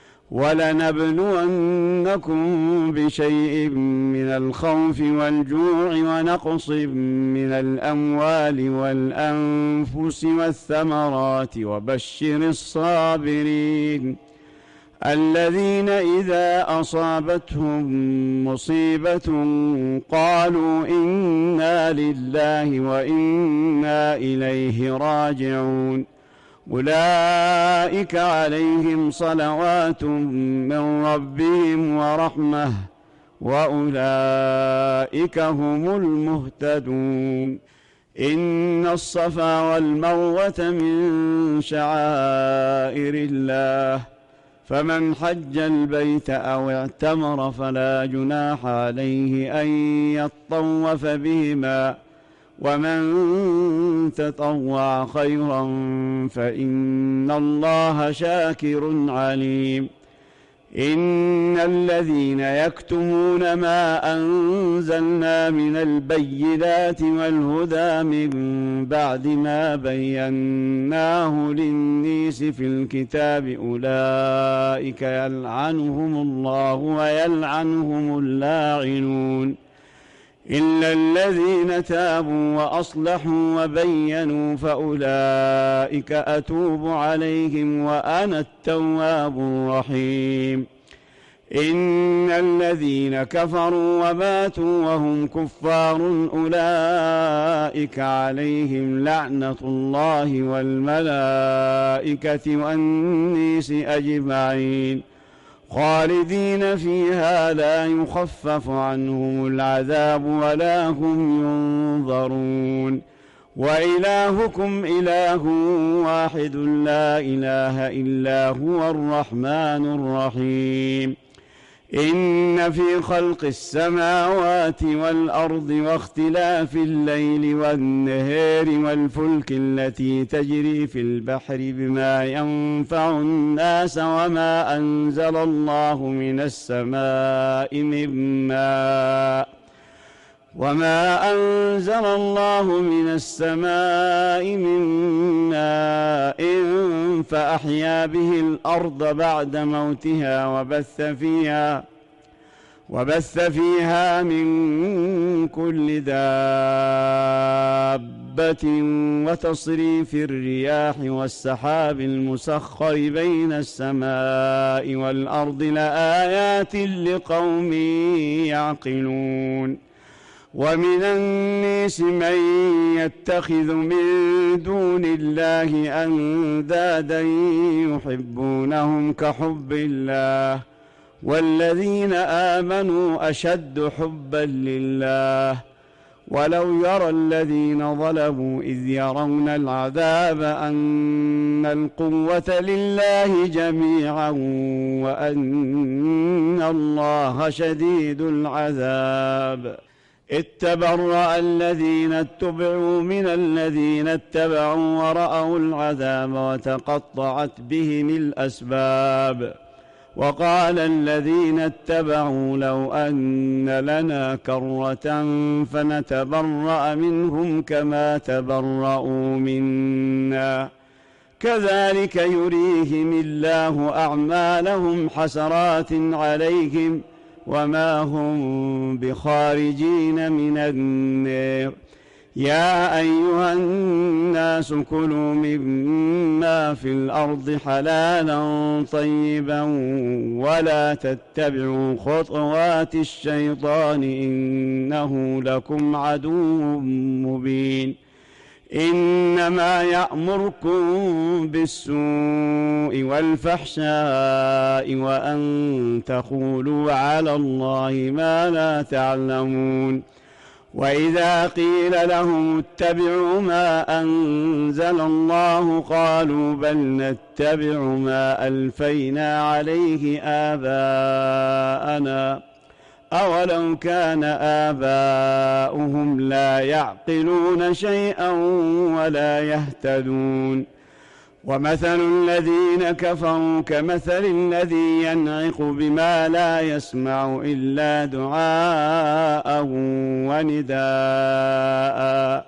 Speaker 1: ولنبلونكم بشيء من الخوف والجوع ونقص من الأموال والأنفس والثمرات وبشر الصابرين الذين إذا أصابتهم مصيبة قالوا إنا لله وإنا إليه راجعون أولئك عليهم صلوات من ربهم ورحمة وأولئك هم المهتدون إن الصفا والمروة من شعائر الله فمن حج البيت أو اعتمر فلا جناح عليه أن يطوف بهما، ومن تطوع خيرا فإن الله شاكر عليم. إن الذين يكتمون ما أنزلنا من البينات والهدى من بعد ما بيناه للناس في الكتاب أولئك يلعنهم الله ويلعنهم اللاعنون، إلا الذين تابوا وأصلحوا وبينوا فأولئك أتوب عليهم وأنا التواب الرحيم. إن الذين كفروا وماتوا وهم كفار أولئك عليهم لعنة الله والملائكة والناس أجمعين خالدين فيها لا يخفف عنهم العذاب ولا هم ينظرون. وإلهكم إله واحد لا إله إلا هو الرحمن الرحيم. إن في خلق السماوات والأرض واختلاف الليل والنهار والفلك التي تجري في البحر بما ينفع الناس وما أنزل الله من السماء من ماء فأحيا به الأرض بعد موتها وبث فيها من كل دابة وتصريف الرياح والسحاب المسخر بين السماء والأرض لآيات لقوم يعقلون. ومن الناس من يتخذ من دون الله أندادا يحبونهم كحب الله والذين آمنوا أشد حبا لله. ولو يرى الذين ظلموا إذ يرون العذاب أن القوة لله جميعا وأن الله شديد العذاب. اتبرأ الذين اتبعوا من الذين اتبعوا ورأوا العذاب وتقطعت بهم الأسباب. وقال الذين اتبعوا لو أن لنا كرة فنتبرأ منهم كما تبرأوا منا كذلك يريهم الله أعمالهم حسرات عليهم وما هم بخارجين من النار. يا أيها الناس كلوا مما في الأرض حلالا طيبا ولا تتبعوا خطوات الشيطان إنه لكم عدو مبين. إنما يأمركم بالسوء والفحشاء وأن تقولوا على الله ما لا تعلمون. وإذا قيل لهم اتبعوا ما أنزل الله قالوا بل نتبع ما ألفينا عليه آباءنا أولو كان آباؤهم لا يعقلون شيئا ولا يهتدون. ومثل الذين كفروا كمثل الذي ينعق بما لا يسمع إلا دعاء ونداء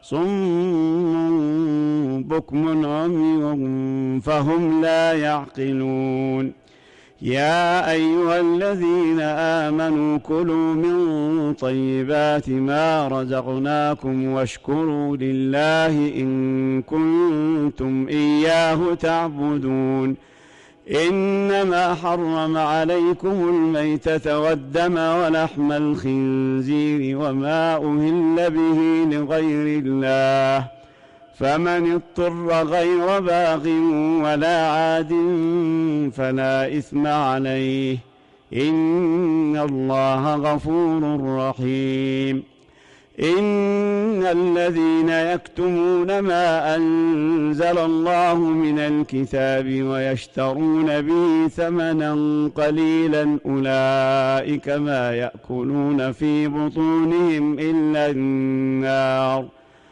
Speaker 1: صم بكم عمي فهم لا يعقلون. يا أيها الذين آمنوا كلوا من طيبات ما رزقناكم واشكروا لله إن كنتم إياه تعبدون. إنما حرم عليكم الميتة والدم ولحم الخنزير وما أهل به لغير الله فمن اضطر غير باغ ولا عاد فلا إثم عليه إن الله غفور رحيم. إن الذين يكتمون ما أنزل الله من الكتاب ويشترون به ثمنا قليلا أولئك ما يأكلون في بطونهم إلا النار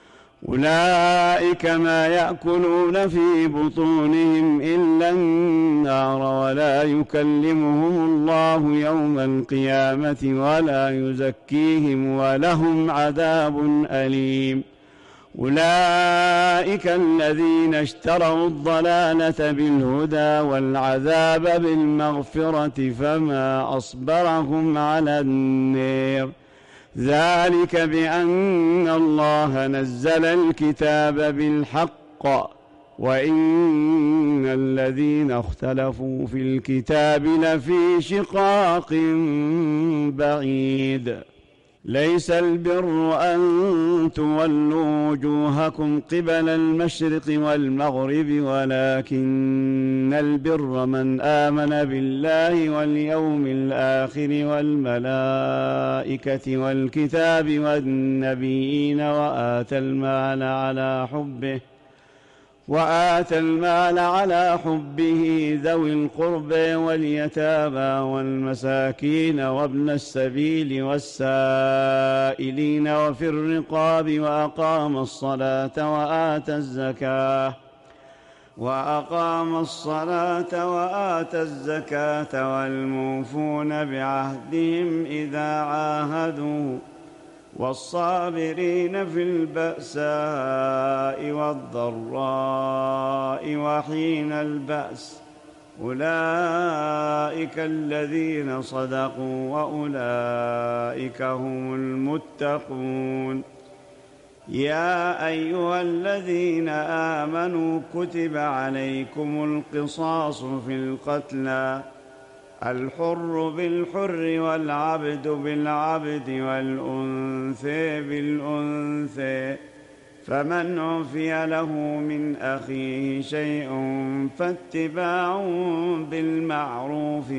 Speaker 1: ولا يكلمهم الله يوم القيامة ولا يزكيهم ولهم عذاب أليم. أولئك الذين اشتروا الضلالة بالهدى والعذاب بالمغفرة فما أصبرهم على النار. ذلك بأن الله نزل الكتاب بالحق وإن الذين اختلفوا في الكتاب لفي شقاق بعيد. ليس البر أن تولوا وجوهكم قبل المشرق والمغرب ولكن البر من آمن بالله واليوم الآخر والملائكة والكتاب والنبيين وآتى المال على حبه ذوي القربى واليتامى والمساكين وابن السبيل والسائلين وفي الرقاب وأقام الصلاة وآتى الزكاة والموفون بعهدهم إذا عاهدوا والصابرين في البأساء والضراء وحين البأس أولئك الذين صدقوا وأولئك هم المتقون. يا أيها الذين آمنوا كتب عليكم القصاص في القتلى الحر بالحر والعبد بالعبد والأنثى بالأنثى فمن عفي له من أخيه شيء فاتباع بالمعروف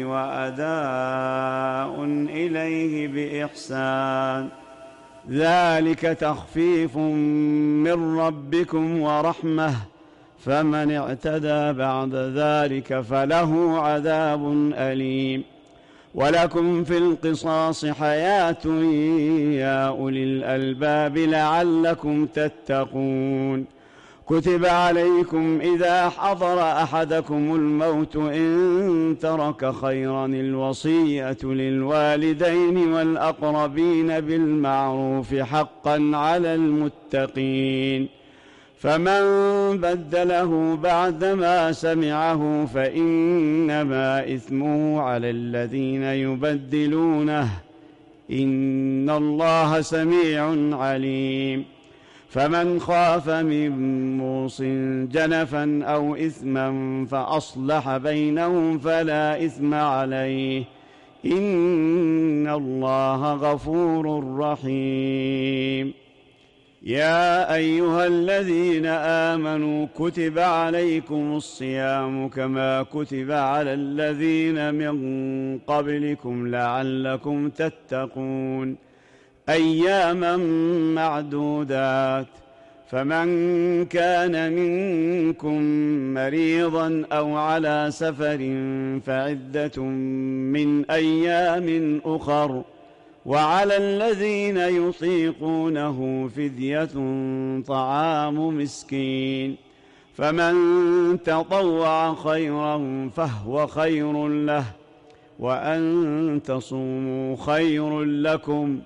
Speaker 1: وأداء إليه بإحسان ذلك تخفيف من ربكم ورحمة فمن اعتدى بعد ذلك فله عذاب أليم. ولكم في القصاص حياة يا أولي الألباب لعلكم تتقون. كتب عليكم إذا حضر أحدكم الموت إن ترك خيرا الوصية للوالدين والأقربين بالمعروف حقا على المتقين. فمن بدله بعدما سمعه فإنما إثمه على الذين يبدلونه إن الله سميع عليم. فمن خاف من موص جنفا أو إثما فأصلح بينهم فلا إثم عليه إن الله غفور رحيم. يا أيها الذين آمنوا كتب عليكم الصيام كما كتب على الذين من قبلكم لعلكم تتقون أياما معدودات. فمن كان منكم مريضا أو على سفر فعدة من أيام أخر وعلى الذين يطيقونه فدية طعام مسكين فمن تطوع خيرا فهو خير له وأن تصوموا خير لكم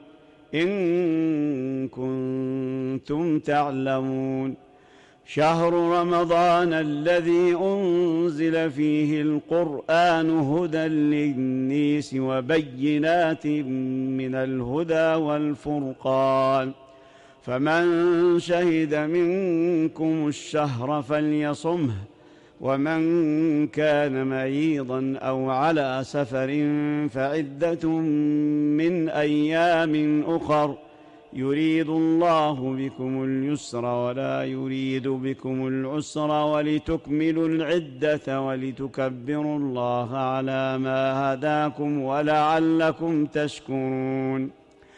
Speaker 1: إن كنتم تعلمون. شهر رمضان الذي أنزل فيه القرآن هدى للناس وبينات من الهدى والفرقان فمن شهد منكم الشهر فليصمه ومن كان مريضا أو على سفر فعدة من أيام أخر يريد الله بكم اليسر ولا يريد بكم العسر ولتكملوا العدة ولتكبروا الله على ما هداكم ولعلكم تشكرون.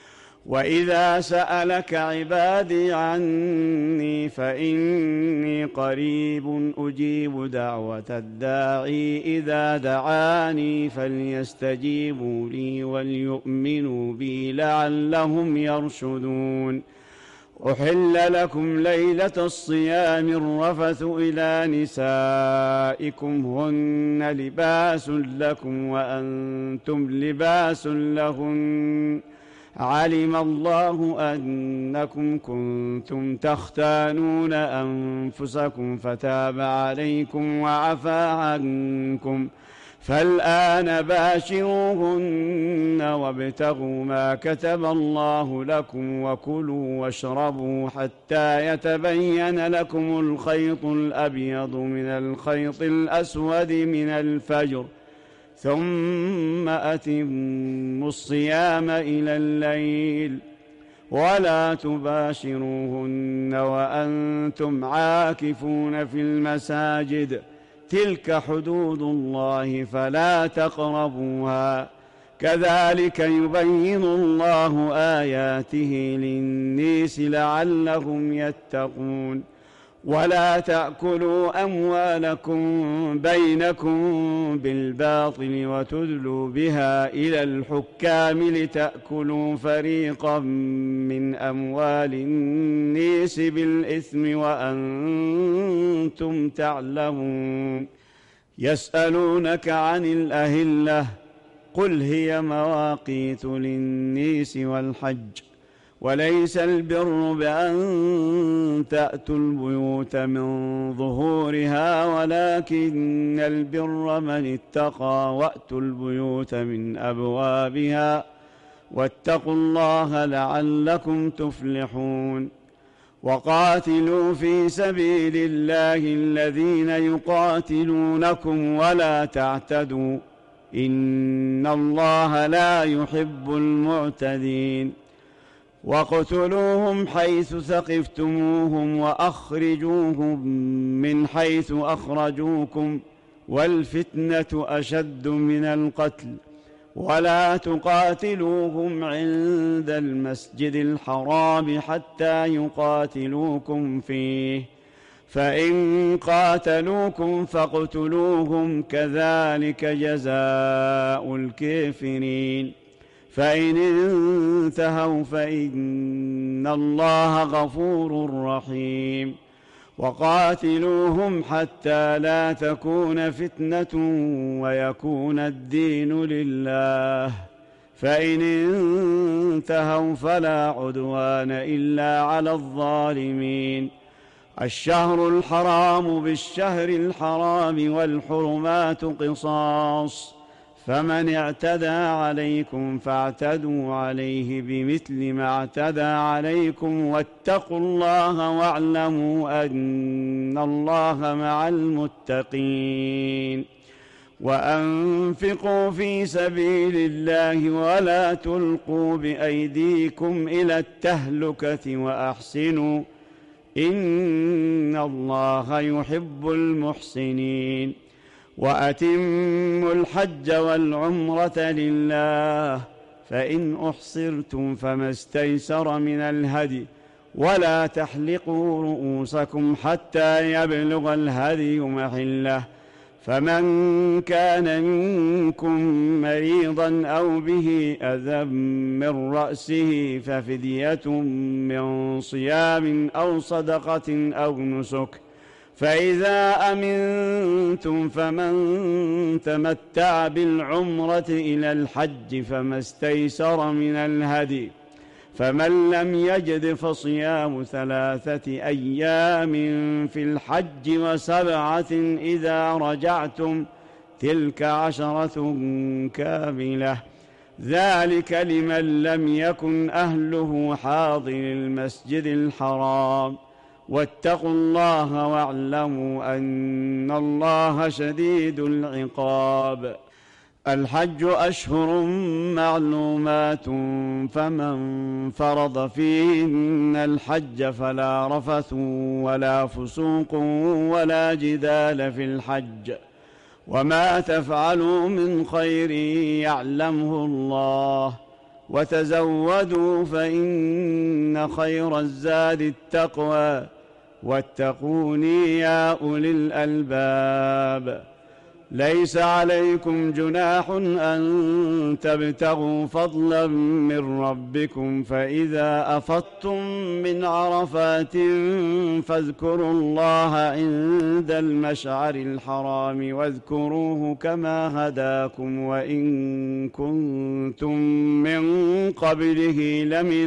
Speaker 1: وإذا سألك عبادي عني فإني قريب أجيب دعوة الداعي إذا دعاني فليستجيبوا لي وليؤمنوا بي لعلهم يرشدون. أحل لكم ليلة الصيام الرفث إلى نسائكم هن لباس لكم وأنتم لباس لهن علم الله أنكم كنتم تختانون أنفسكم فتاب عليكم وعفى عنكم فالآن باشروهن وابتغوا ما كتب الله لكم وكلوا واشربوا حتى يتبين لكم الخيط الأبيض من الخيط الأسود من الفجر ثم أتموا الصيام إلى الليل ولا تباشروهن وأنتم عاكفون في المساجد تلك حدود الله فلا تقربوها كذلك يبين الله آياته للناس لعلهم يتقون. ولا تأكلوا أموالكم بينكم بالباطل وتدلوا بها إلى الحكام لتأكلوا فريقا من أموال الناس بالإثم وأنتم تعلمون. يسألونك عن الأهلة قل هي مواقيت للناس والحج وليس البر بأن تأتوا البيوت من ظهورها ولكن البر من اتقى وأتوا البيوت من أبوابها واتقوا الله لعلكم تفلحون. وقاتلوا في سبيل الله الذين يقاتلونكم ولا تعتدوا إن الله لا يحب المعتدين. واقتلوهم حيث ثقفتموهم وأخرجوهم من حيث أخرجوكم والفتنة أشد من القتل ولا تقاتلوهم عند المسجد الحرام حتى يقاتلوكم فيه فإن قاتلوكم فاقتلوهم كذلك جزاء الكافرين. فإن انتهوا فإن الله غفور رحيم. وقاتلوهم حتى لا تكون فتنة ويكون الدين لله فإن انتهوا فلا عدوان إلا على الظالمين. الشهر الحرام بالشهر الحرام والحرمات قصاص فمن اعتدى عليكم فاعتدوا عليه بمثل ما اعتدى عليكم واتقوا الله واعلموا أن الله مع المتقين. وأنفقوا في سبيل الله ولا تلقوا بأيديكم إلى التهلكة وأحسنوا إن الله يحب المحسنين. وأتموا الحج والعمرة لله فإن أحصرتم فما استيسر من الهدي ولا تحلقوا رؤوسكم حتى يبلغ الهدي محله فمن كان منكم مريضا أو به أذى من رأسه ففدية من صيام أو صدقة أو نسك فإذا أمنتم فمن تمتع بالعمرة إلى الحج فما استيسر من الهدي فمن لم يجد فصيام 3 أيام في الحج و7 إذا رجعتم تلك 10 كاملة ذلك لمن لم يكن أهله حاضر المسجد الحرام واتقوا الله واعلموا أن الله شديد العقاب. الحج أشهر معلومات فمن فرض فيهن الحج فلا رفث ولا فسوق ولا جدال في الحج وما تفعلوا من خير يعلمه الله وتزودوا فإن خير الزاد التقوى واتقون يا أولي الألباب. ليس عليكم جناح أن تبتغوا فضلا من ربكم فإذا أفضتم من عرفات فاذكروا الله عند المشعر الحرام واذكروه كما هداكم وإن كنتم من قبله لمن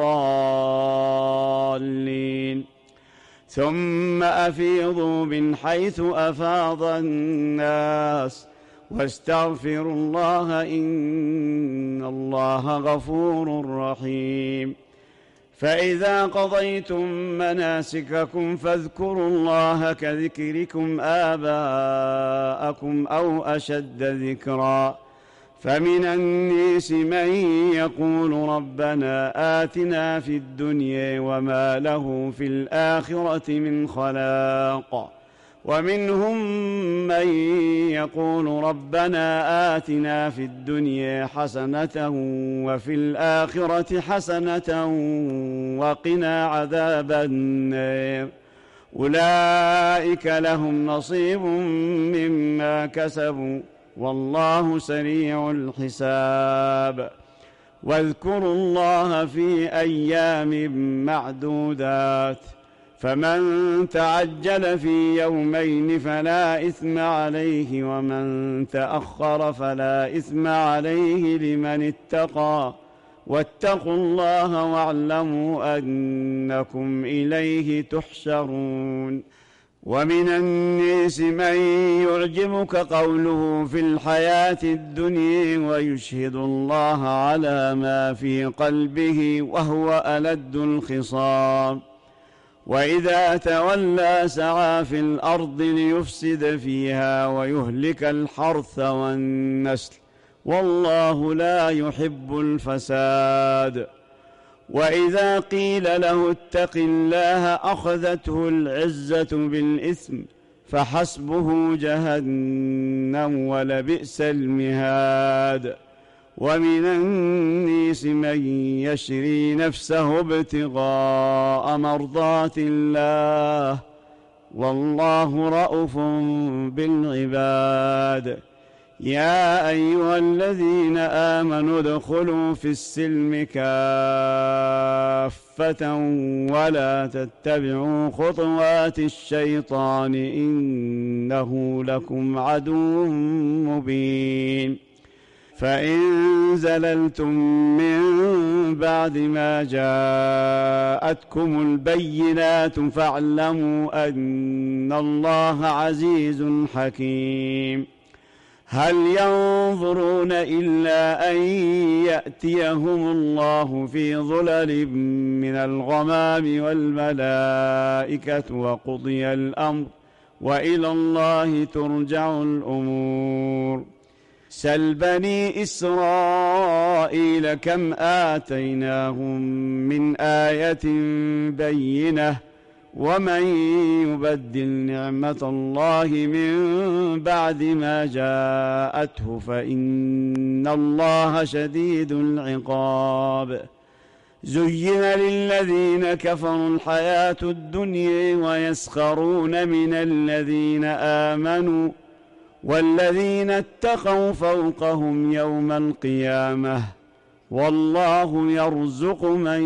Speaker 1: الضالين. ثم أفيضوا من حيث أفاض الناس واستغفروا الله إن الله غفور رحيم. فإذا قضيتم مناسككم فاذكروا الله كذكركم آباءكم أو أشد ذكرا. فمن الناس من يقول ربنا آتنا في الدنيا وما له في الآخرة من خلاق ومنهم من يقول ربنا آتنا في الدنيا حسنة وفي الآخرة حسنة وقنا عذاب النار. أولئك لهم نصيب مما كسبوا والله سريع الحساب. واذكروا الله في أيام معدودات فمن تعجل في يومين فلا إثم عليه ومن تأخر فلا إثم عليه لمن اتقى واتقوا الله واعلموا أنكم إليه تحشرون. ومن الناس من يعجبك قوله في الحياة الدنيا ويشهد الله على ما في قلبه وهو ألد الخصام وإذا تولى سعى في الأرض ليفسد فيها ويهلك الحرث والنسل والله لا يحب الفساد. وإذا قيل له اتق الله أخذته العزة بالإثم فحسبه جهنم ولبئس المهاد. ومن الناس من يشري نفسه ابتغاء مرضات الله والله رءوف بالعباد. يا أيها الذين آمنوا ادخلوا في السلم كافة ولا تتبعوا خطوات الشيطان إنه لكم عدو مبين. فإن زللتم من بعد ما جاءتكم البينات فاعلموا أن الله عزيز حكيم. هل ينظرون إلا أن يأتيهم الله في ظلل من الغمام والملائكة وقضي الأمر وإلى الله ترجع الأمور. سل بني إسرائيل كم آتيناهم من آية بينة ومن يبدل نعمة الله من بعد ما جاءته فإن الله شديد العقاب. زين للذين كفروا الحياة الدنيا ويسخرون من الذين آمنوا والذين اتقوا فوقهم يوم القيامة والله يرزق من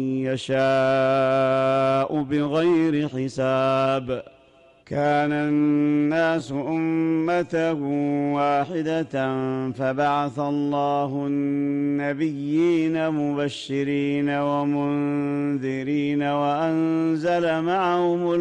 Speaker 1: يشاء بغير حساب. كان الناس أمة واحدة فبعث الله النبيين مبشرين ومنذرين وأنزل معهم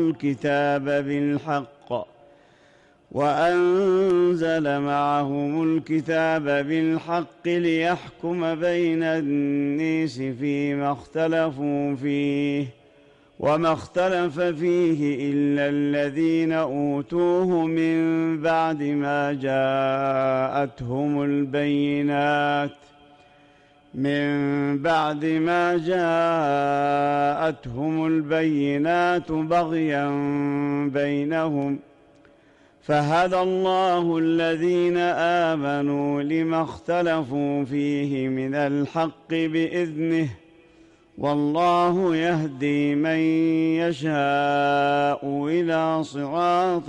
Speaker 1: الكتاب بالحق ليحكم بين الناس فيما اختلفوا فيه وما اختلف فيه إلا الذين أوتوه من بعد ما جاءتهم البينات بغيا بينهم فهدى الله الذين آمنوا لما اختلفوا فيه من الحق بإذنه والله يهدي من يشاء إلى صراط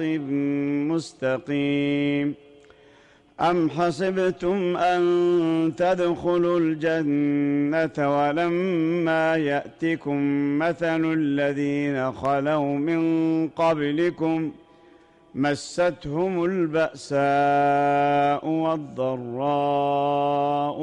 Speaker 1: مستقيم. أم حسبتم أن تدخلوا الجنة ولما يأتكم مثل الذين خلوا من قبلكم مستهم البأساء والضراء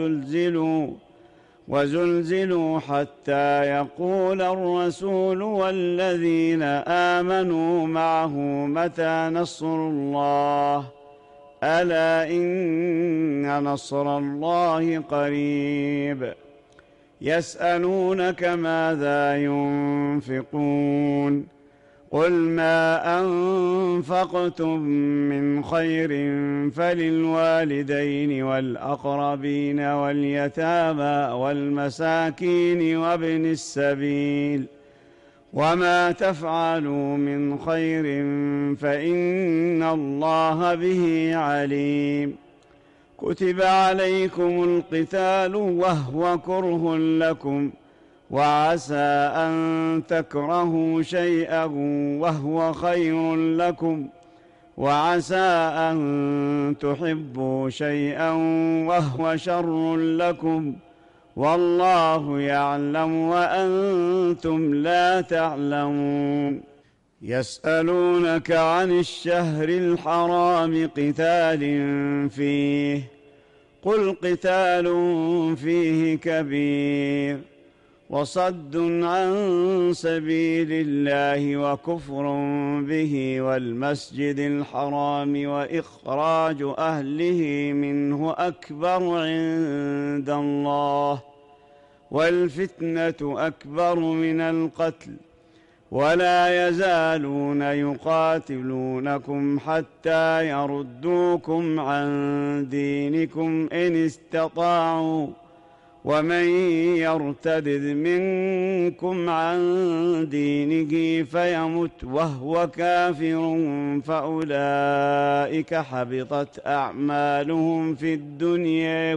Speaker 1: وزلزلوا حتى يقول الرسول والذين آمنوا معه متى نصر الله ألا إن نصر الله قريب. يسألونك ماذا ينفقون قل ما أنفقتم من خير فللوالدين والأقربين واليتامى والمساكين وابن السبيل وما تفعلوا من خير فإن الله به عليم. كتب عليكم القتال وهو كره لكم وعسى أن تكرهوا شيئا وهو خير لكم وعسى أن تحبوا شيئا وهو شر لكم والله يعلم وأنتم لا تعلمون. يسألونك عن الشهر الحرام قتال فيه قل قتال فيه كبير وصد عن سبيل الله وكفر به والمسجد الحرام وإخراج أهله منه أكبر عند الله والفتنة أكبر من القتل ولا يزالون يقاتلونكم حتى يردوكم عن دينكم إن استطاعوا ومن يرتد منكم عن دينه فيمت وهو كافر فأولئك حبطت أعمالهم في الدنيا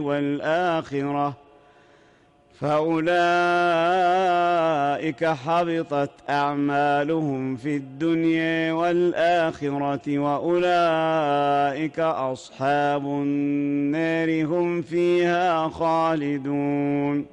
Speaker 1: والآخرة وأولئك أصحاب النار هم فيها خالدون.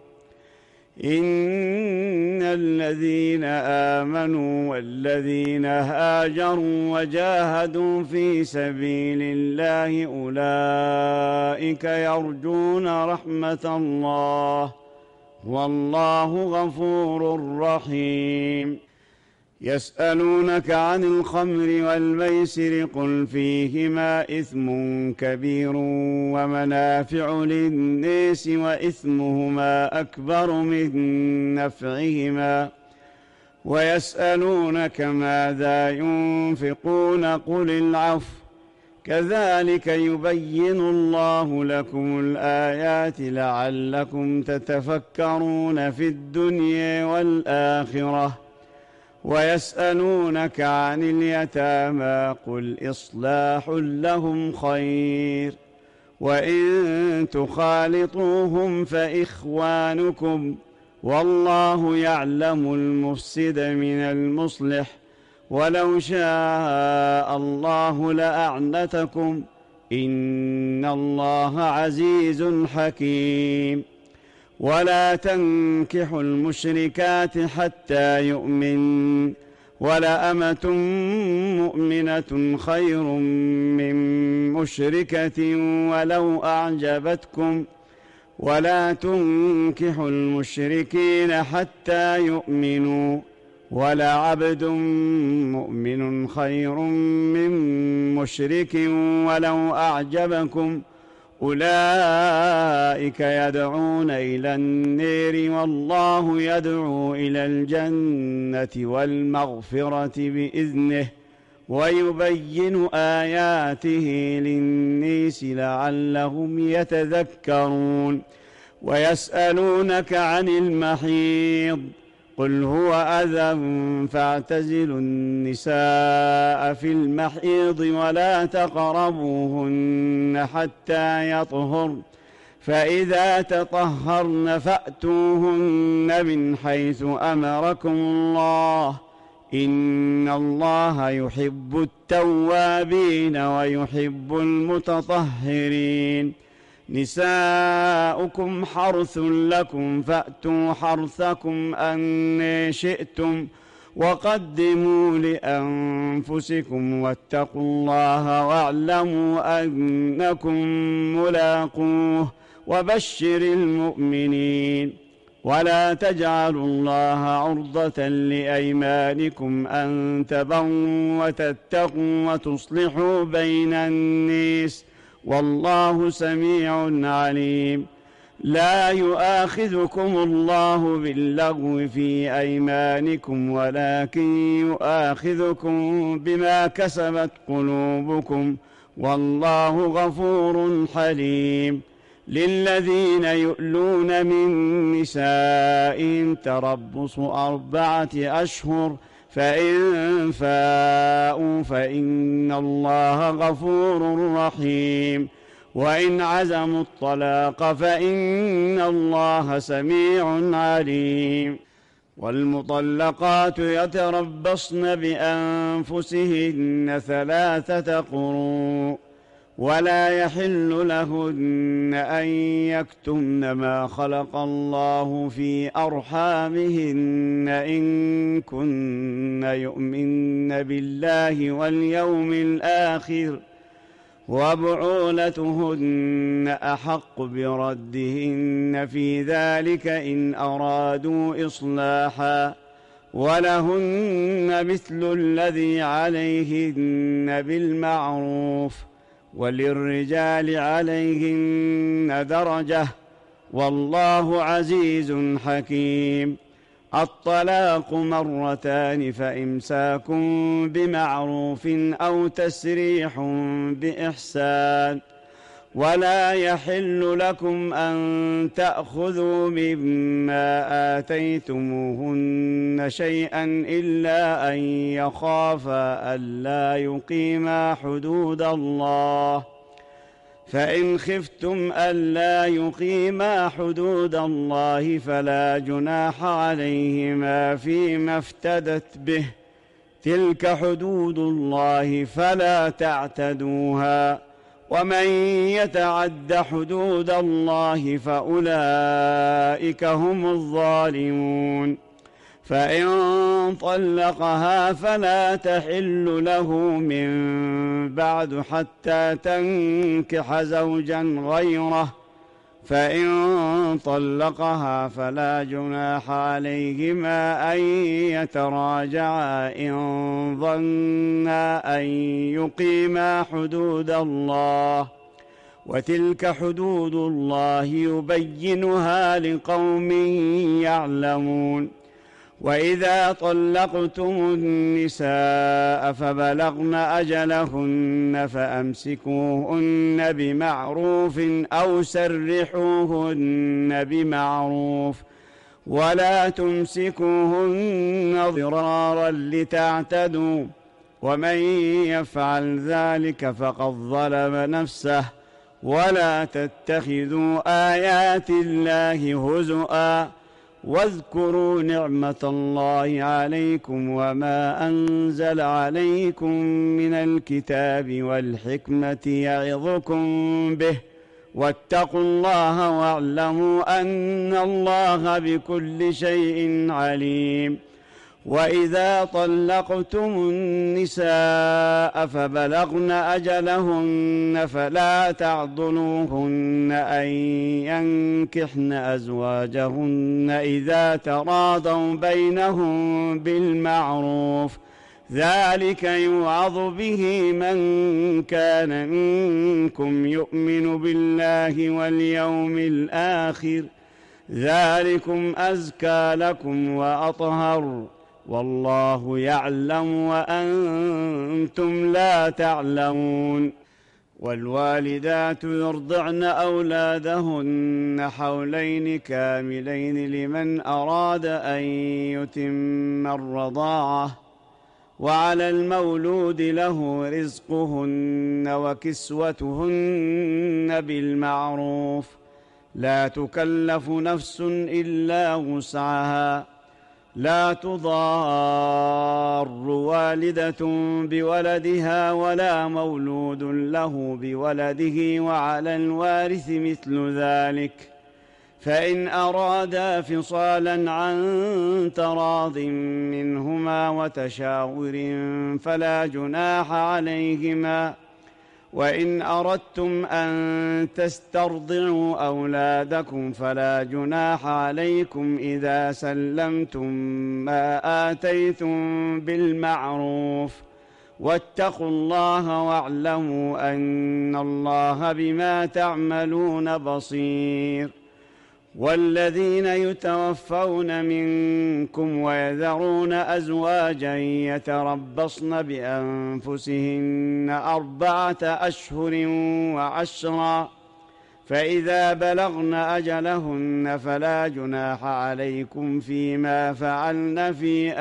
Speaker 1: إن الذين آمنوا والذين هاجروا وجاهدوا في سبيل الله أولئك يرجون رحمة الله والله غفور رحيم. يسألونك عن الخمر والميسر قل فيهما إثم كبير ومنافع للناس وإثمهما أكبر من نفعهما ويسألونك ماذا ينفقون قل العفو كذلك يبين الله لكم الآيات لعلكم تتفكرون في الدنيا والآخرة. ويسألونك عن اليتامى قل إصلاح لهم خير وإن تخالطوهم فإخوانكم والله يعلم المفسد من المصلح ولو شاء الله لأعنتكم إن الله عزيز حكيم. ولا تنكحوا المشركات حتى يؤمن ولأمة مؤمنة خير من مشركة ولو أعجبتكم ولا تنكحوا المشركين حتى يؤمنوا ولعبد مؤمن خير من مشرك ولو أعجبكم أولئك يدعون إلى النار والله يدعو إلى الجنة والمغفرة بإذنه ويبين آياته للناس لعلهم يتذكرون. ويسألونك عن المحيض قل هو أذى فاعتزلوا النساء في المحيض ولا تقربوهن حتى يطهرن فإذا تطهرن فأتوهن من حيث أمركم الله إن الله يحب التوابين ويحب المتطهرين نساؤكم حرث لكم فأتوا حرثكم أن شئتم وقدموا لأنفسكم واتقوا الله واعلموا أنكم ملاقوه وبشر المؤمنين ولا تجعلوا الله عرضة لأيمانكم أن تبروا وتتقوا وتصلحوا بين الناس والله سميع عليم لا يؤاخذكم الله باللغو في أيمانكم ولكن يؤاخذكم بما كسبت قلوبكم والله غفور حليم للذين يؤلون من نسائهم تربص 4 أشهر فإن فاءوا فإن الله غفور رحيم وإن عزموا الطلاق فإن الله سميع عليم والمطلقات يتربصن بأنفسهن 3 قروء ولا يحل لهن أن يكتمن ما خلق الله في أرحامهن إن كن يؤمن بالله واليوم الآخر وبعولتهن أحق بردهن في ذلك إن أرادوا إصلاحا ولهن مثل الذي عليهن بالمعروف وللرجال عليهن درجة والله عزيز حكيم الطلاق 2 فإمساك بمعروف أو تسريح بإحسان ولا يحل لكم أن تأخذوا مما آتيتموهن شيئا إلا أن يخافا ألا يقيما حدود الله فإن خفتم ألا يقيما حدود الله فلا جناح عليهما فيما افتدت به تلك حدود الله فلا تعتدوها ومن يتعد حدود الله فأولئك هم الظالمون فإن طلقها فلا تحل له من بعد حتى تنكح زوجا غيره فإن طلقها فلا جناح عليهما أن يتراجعا إن ظنا أن يقيما حدود الله وتلك حدود الله يبينها لقوم يعلمون وإذا طلقتم النساء فبلغن أجلهن فأمسكوهن بمعروف أو سرحوهن بمعروف ولا تمسكوهن ضرارا لتعتدوا ومن يفعل ذلك فقد ظلم نفسه ولا تتخذوا آيات الله هزؤا واذكروا نعمة الله عليكم وما أنزل عليكم من الكتاب والحكمة يعظكم به واتقوا الله واعلموا أن الله بكل شيء عليم وإذا طلقتم النساء فبلغن أجلهن فلا تعضلوهن أن ينكحن أزواجهن إذا تراضوا بينهم بالمعروف ذلك يوعظ به من كان منكم يؤمن بالله واليوم الآخر ذلكم أزكى لكم وأطهر والله يعلم وأنتم لا تعلمون والوالدات يرضعن أولادهن حولين كاملين لمن أراد أن يتم الرضاعة، وعلى المولود له رزقهن وكسوتهن بالمعروف، لا تكلف نفس إلا وسعها، لا تضار والدة بولدها ولا مولود له بولده، وعلى الوارث مثل ذلك، فإن أرادا فصالا عن تراض منهما وتشاور فلا جناح عليهما. وإن أردتم أن تسترضعوا أولادكم فلا جناح عليكم إذا سلمتم ما آتيتم بالمعروف، واتقوا الله واعلموا أن الله بما تعملون بصير. والذين يتوفون منكم ويذرون أزواجا يتربصن بأنفسهن 4 أشهر و10، فإذا بلغن أجلهن فلا جناح عليكم فيما فعلن في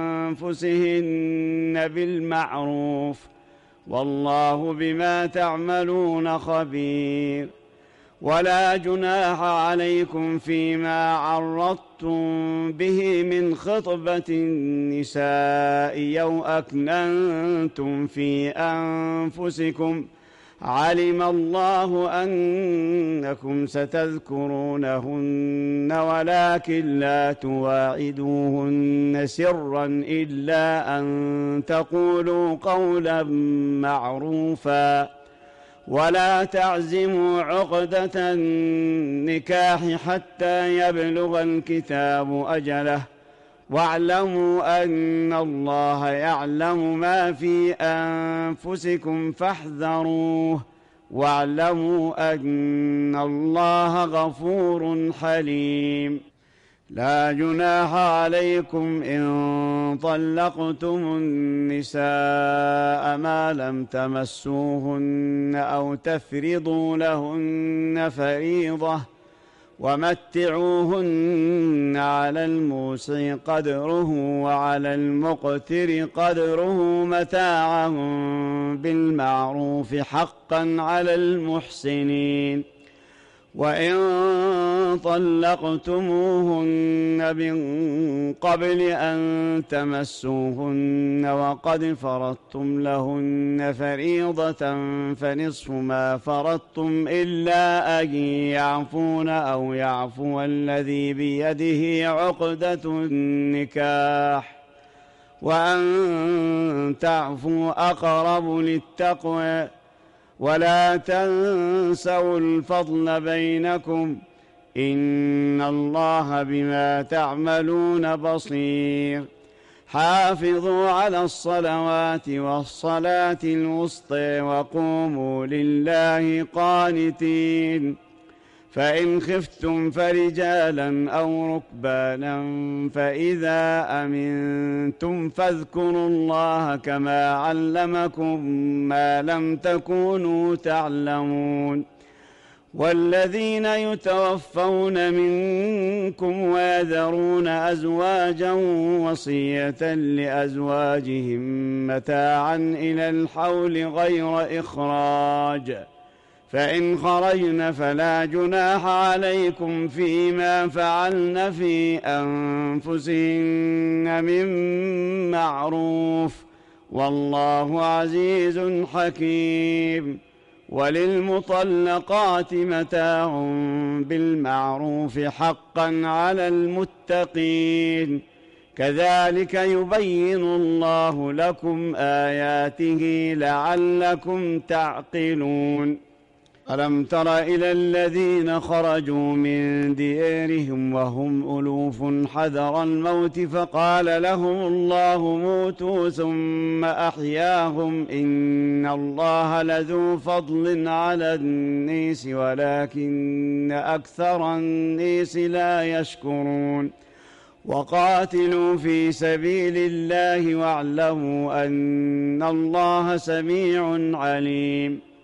Speaker 1: أنفسهن بالمعروف، والله بما تعملون خبير. ولا جناح عليكم فيما عرضتم به من خطبة النساء أو أكننتم في أنفسكم، علم الله أنكم ستذكرونهن ولكن لا تواعدوهن سرا إلا أن تقولوا قولا معروفا، ولا تعزموا عقدة النكاح حتى يبلغ الكتاب أجله، واعلموا أن الله يعلم ما في أنفسكم فاحذروه، واعلموا أن الله غفور حليم. لا جناح عليكم إن طلقتم النساء ما لم تمسوهن أو تفرضوا لهن فريضة، ومتعوهن على الموسع قدره وعلى المقتر قدره متاعا بالمعروف حقا على المحسنين. وإن طلقتموهن من قبل أن تمسوهن وقد فرضتم لهن فريضة فنصف ما فرضتم إلا أن يعفون أو يعفو الذي بيده عقدة النكاح، وأن تعفوا أقرب للتقوى، ولا تنسوا الفضل بينكم، إن الله بما تعملون بصير. حافظوا على الصلوات والصلاة الوسطى وقوموا لله قانتين. فإن خفتم فرجالا أو ركبانا فإذا أمنتم فاذكروا الله كما علمكم ما لم تكونوا تعلمون. والذين يتوفون منكم ويذرون أزواجا وصية لأزواجهم متاعا إلى الحول غير إخراج، فإن خرجن فلا جناح عليكم فيما فعلن في أنفسهن من معروف، والله عزيز حكيم. وللمطلقات متاع بالمعروف حقا على المتقين، كذلك يبين الله لكم آياته لعلكم تعقلون. ألم تر إلى الذين خرجوا من ديارهم وهم ألوف حذر الموت فقال لهم الله موتوا ثم أحياهم، إن الله لذو فضل على الناس ولكن أكثر الناس لا يشكرون. وقاتلوا في سبيل الله واعلموا أن الله سميع عليم.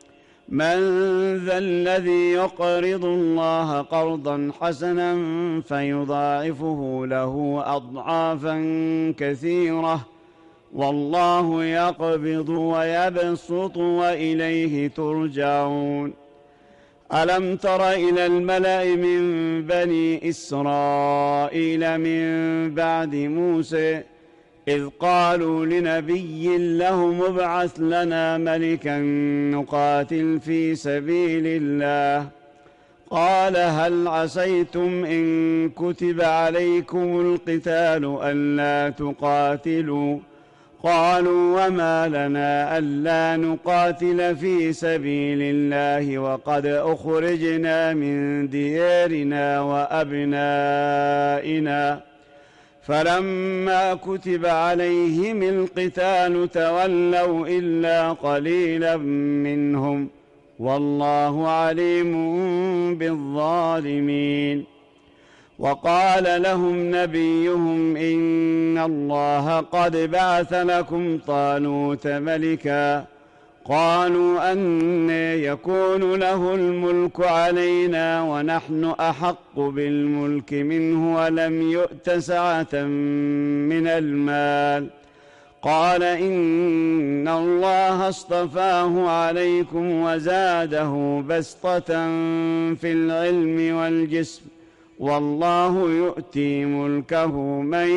Speaker 1: من ذا الذي يقرض الله قرضا حسنا فيضاعفه له أضعافا كثيرة والله يقبض ويبسط وإليه ترجعون. ألم تر إلى الملأ من بني إسرائيل من بعد موسى إذ قالوا لنبي لهم ابعث لنا ملكا نقاتل في سبيل الله قال هل عسيتم إن كتب عليكم القتال ألا تقاتلوا قالوا وما لنا ألا نقاتل في سبيل الله وقد أخرجنا من ديارنا وأبنائنا فلما كتب عليهم القتال تولوا إلا قليلا منهم والله عليم بالظالمين. وقال لهم نبيهم إن الله قد بعث لكم طالوت ملكا قالوا أنى يكون له الملك علينا ونحن أحق بالملك منه ولم يؤت سعة من المال قال إن الله اصطفاه عليكم وزاده بسطة في العلم والجسم والله يؤتي ملكه من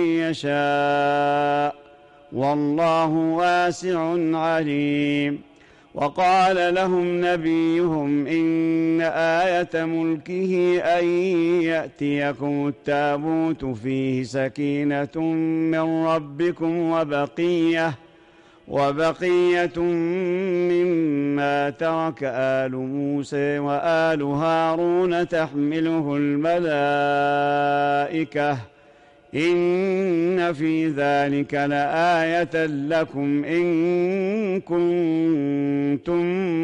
Speaker 1: يشاء والله واسع عليم. وقال لهم نبيهم إن آية ملكه أن يأتيكم التابوت فيه سكينة من ربكم وبقية مما ترك آل موسى وآل هارون تحمله الملائكة إن في ذلك لآية لكم إن كنتم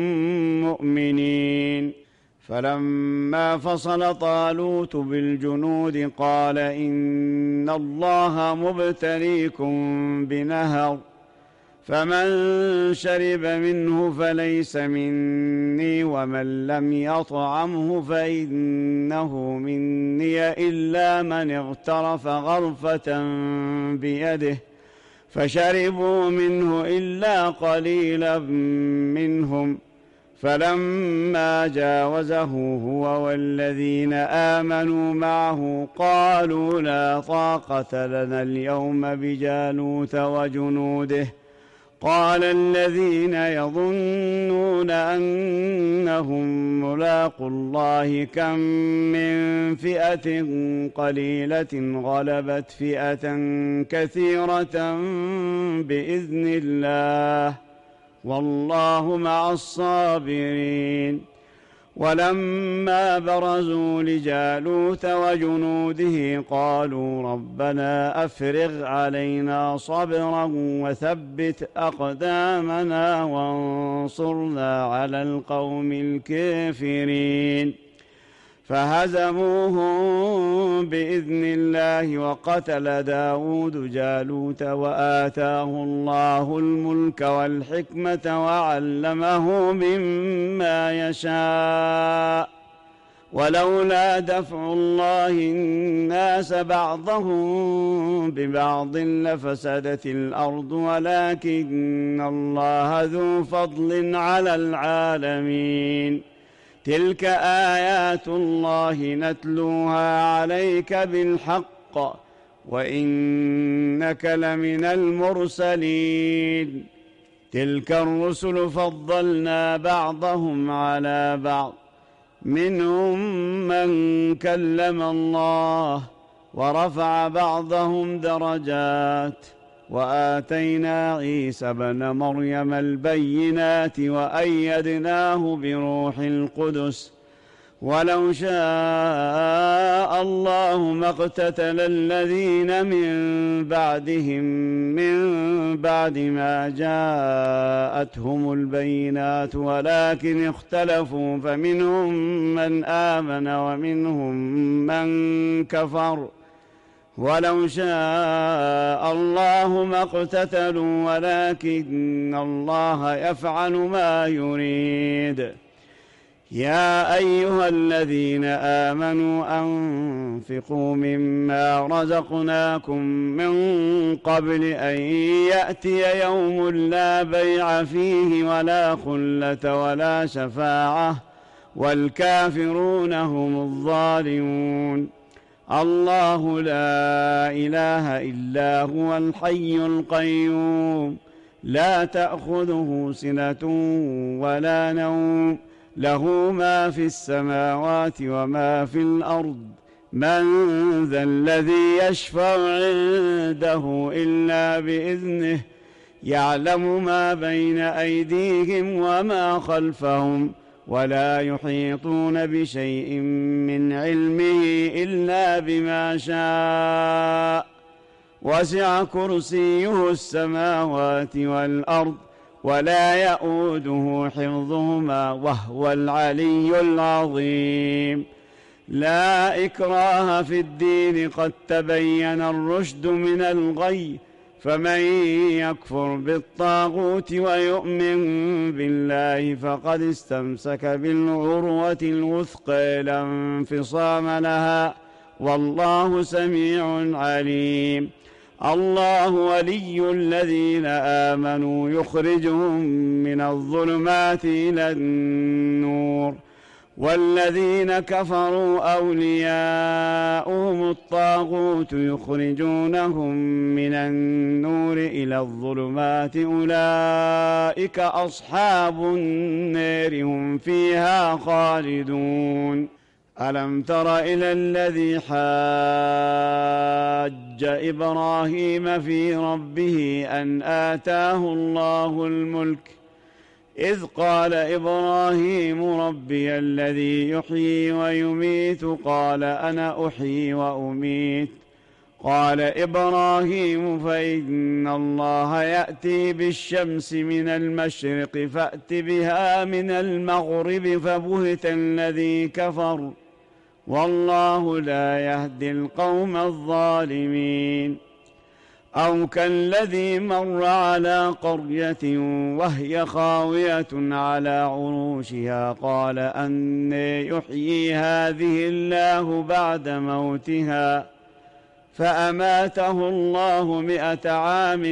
Speaker 1: مؤمنين. فلما فصل طالوت بالجنود قال إن الله مبتليكم بنهر فمن شرب منه فليس مني ومن لم يطعمه فإنه مني إلا من اغترف غرفة بيده فشربوا منه إلا قليلا منهم فلما جاوزه هو والذين آمنوا معه قالوا لا طاقة لنا اليوم بجالوت وجنوده قال الذين يظنون أنهم ملاقو الله كم من فئة قليلة غلبت فئة كثيرة بإذن الله والله مع الصابرين. ولما برزوا لجالوت وجنوده قالوا ربنا أفرغ علينا صبرا وثبت أقدامنا وانصرنا على القوم الكافرين فهزموهم بإذن الله. وقتل داود جالوت وآتاه الله الملك والحكمة وعلمه مما يشاء ولولا دفع الله الناس بعضهم ببعض لفسدت الأرض ولكن الله ذو فضل على العالمين. تلك آيات الله نتلوها عليك بالحق وإنك لمن المرسلين. تلك الرسل فضلنا بعضهم على بعض منهم من كلم الله ورفع بعضهم درجات وآتينا عيسى ابن مريم البينات وأيدناه بروح القدس ولو شاء الله ما اقتتل الذين من بعدهم من بعد ما جاءتهم البينات ولكن اختلفوا فمنهم من آمن ومنهم من كفر ولو شاء الله ما اقتتلوا ولكن الله يفعل ما يريد. يا أيها الذين آمنوا أنفقوا مما رزقناكم من قبل أن يأتي يوم لا بيع فيه ولا خلة ولا شفاعة والكافرون هم الظالمون. الله لا إله إلا هو الحي القيوم لا تأخذه سنة ولا نوم له ما في السماوات وما في الأرض من ذا الذي يشفع عنده إلا بإذنه يعلم ما بين أيديهم وما خلفهم ولا يحيطون بشيء من علمه إلا بما شاء وسع كرسيه السماوات والأرض ولا يؤوده حفظهما وهو العلي العظيم. لا إكراه في الدين قد تبين الرشد من الغي فمن يكفر بالطاغوت ويؤمن بالله فقد استمسك بالعروة الوثقى لا انفصام لها والله سميع عليم. الله ولي الذين آمنوا يخرجهم من الظلمات إلى النور والذين كفروا أولياؤهم الطاغوت يخرجونهم من النور إلى الظلمات أولئك أصحاب النار هم فيها خالدون. ألم تر إلى الذي حاج إبراهيم في ربه أن آتاه الله الملك إذ قال إبراهيم ربي الذي يحيي ويميت قال أنا أحيي وأميت قال إبراهيم فإن الله يأتي بالشمس من المشرق فأت بها من المغرب فبهت الذي كفر والله لا يهدي القوم الظالمين. أو كالذي مر على قرية وهي خاوية على عروشها قال أنى يحيي هذه الله بعد موتها فأماته الله 100 عام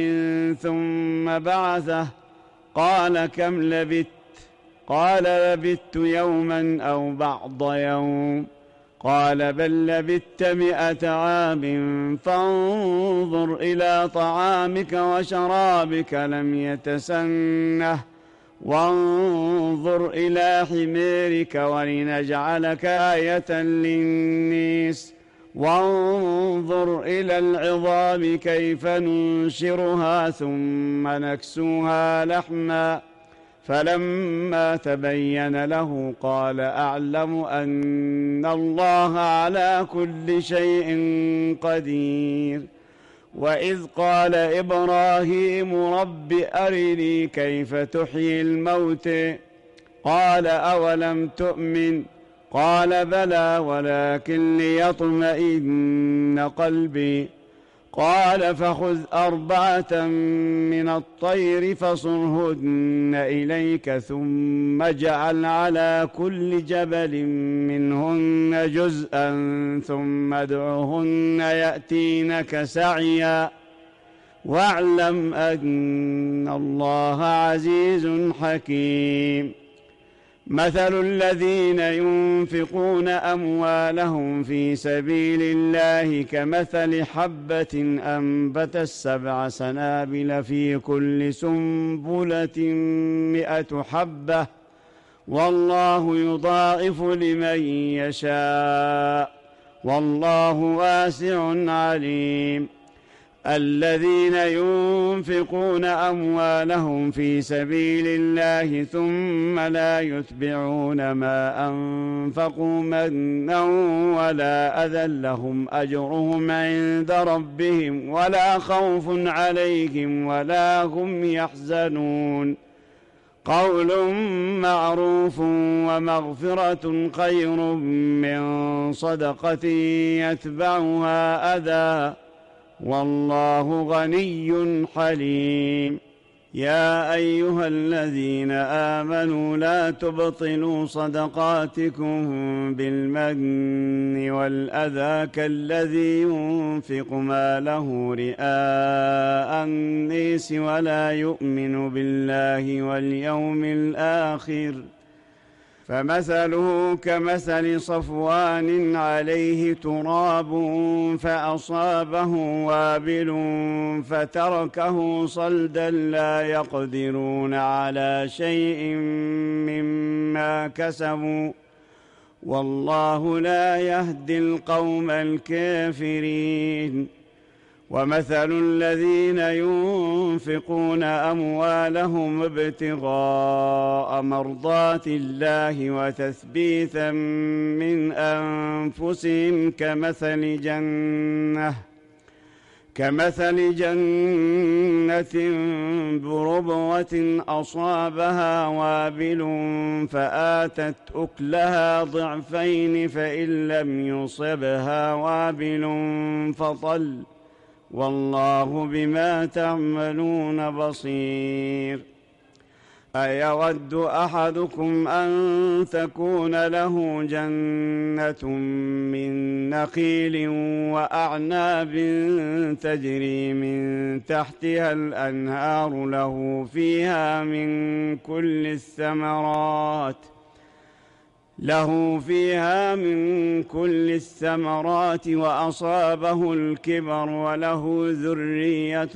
Speaker 1: ثم بعثه قال كم لبثت قال لبثت يوما أو بعض يوم قال بل لبثت 100 عام فانظر إلى طعامك وشرابك لم يتسنه وانظر إلى حميرك ولنجعلك آية للناس وانظر إلى العظام كيف ننشرها ثم نكسوها لحما فلما تبين له قال أعلم أن الله على كل شيء قدير. وإذ قال إبراهيم رب أرني كيف تحيي الموت قال أولم تؤمن قال بلى ولكن ليطمئن قلبي قال فخذ 4 من الطير فصرهن إليك ثم اجعل على كل جبل منهن جزءا ثم ادعهن يأتينك سعيا واعلم أن الله عزيز حكيم. مثل الذين ينفقون أموالهم في سبيل الله كمثل حبة أنبتت 7 سنابل في كل سنبلة 100 حبة والله يضاعف لمن يشاء والله واسع عليم. الذين ينفقون أموالهم في سبيل الله ثم لا يتبعون ما أنفقوا منا ولا أذى لهم أجرهم عند ربهم ولا خوف عليهم ولا هم يحزنون قول معروف ومغفرة خير من صدقة يتبعها أذى، والله غني حليم. يا أيها الذين آمنوا لا تبطلوا صدقاتكم بالمن والأذى كالذي ينفق ماله رئاء الناس ولا يؤمن بالله واليوم الآخر، فمثله كمثل صفوان عليه تراب فأصابه وابل فتركه صلدا لا يقدرون على شيء مما كسبوا، والله لا يهدي القوم الكافرين. ومثل الذين ينفقون أموالهم ابتغاء مرضات الله وتثبيتا من أنفسهم كمثل جنة بربوة أصابها وابل فآتت أكلها ضعفين فإن لم يصبها وابل فطل، والله بما تعملون بصير. أيود أحدكم أن تكون له جنة من نخيل وأعناب تجري من تحتها الأنهار له فيها من كل الثمرات وأصابه الكبر وله ذرية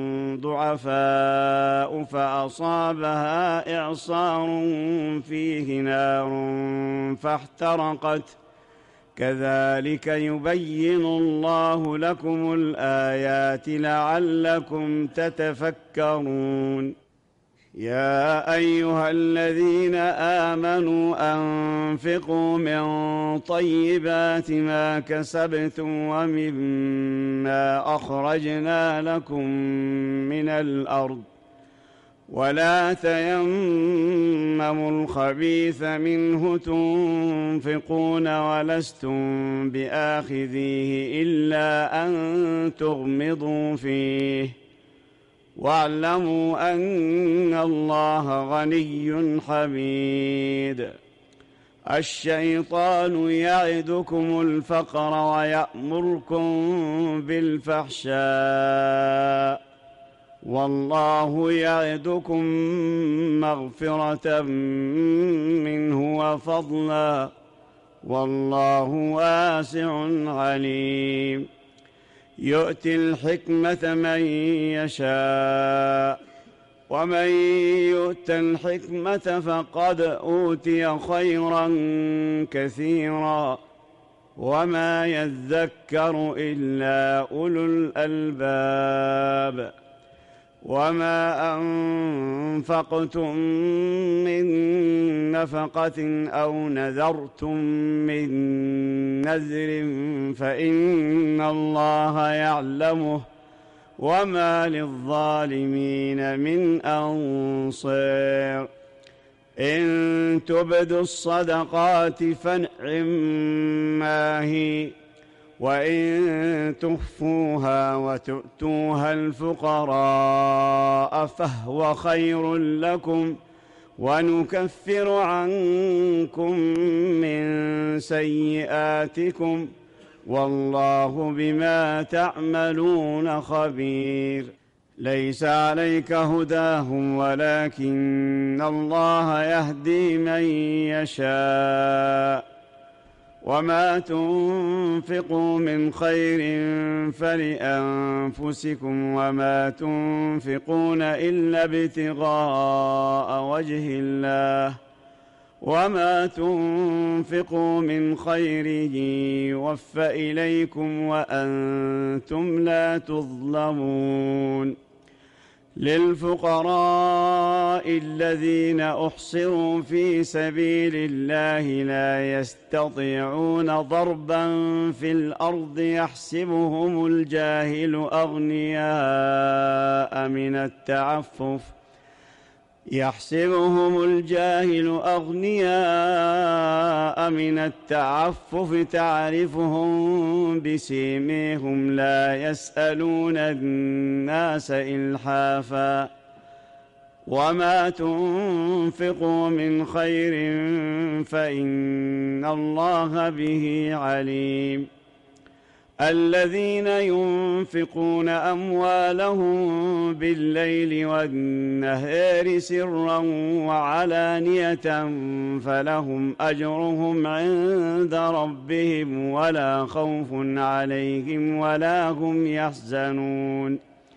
Speaker 1: ضعفاء فأصابها إعصار فيه نار فاحترقت، كذلك يبين الله لكم الآيات لعلكم تتفكرون. يا أيها الذين آمنوا أنفقوا من طيبات ما كسبتم ومما أخرجنا لكم من الأرض، ولا تيمموا الخبيث منه تنفقون ولستم بآخذيه إلا أن تغمضوا فيه، واعلموا أن الله غني حميد. الشيطان يعدكم الفقر ويأمركم بالفحشاء، والله يعدكم مغفرة منه وفضلا، والله واسع عليم. يؤتي الحكمة من يشاء، ومن يؤت الحكمة فقد أوتي خيرا كثيرا، وما يذكر إلا أولو الألباب. وما أنفقتم من نفقة أو نذرتم من نذر فإن الله يعلمه، وما للظالمين من أنصير. إن تبدوا الصدقات فنعما هي، وإن تخفوها وتؤتوها الفقراء فهو خير لكم، ونكفر عنكم من سيئاتكم، والله بما تعملون خبير. ليس عليك هداهم ولكن الله يهدي من يشاء، وما تنفقوا من خير فلأنفسكم، وما تنفقون إلا ابتغاء وجه الله، وما تنفقوا من خير يوفى إليكم وأنتم لا تظلمون. للفقراء الذين أحصروا في سبيل الله لا يستطيعون ضربا في الأرض يحسبهم الجاهل أغنياء من التعفف، يحسبهم الجاهل أغنياء من التعفف تعرفهم بسيميهم لا يسألون الناس إلحافا وما تنفقوا من خير فإن الله به عليم الذين ينفقون أموالهم بالليل والنهار سرا وعلانية فلهم أجرهم عند ربهم ولا خوف عليهم ولا هم يحزنون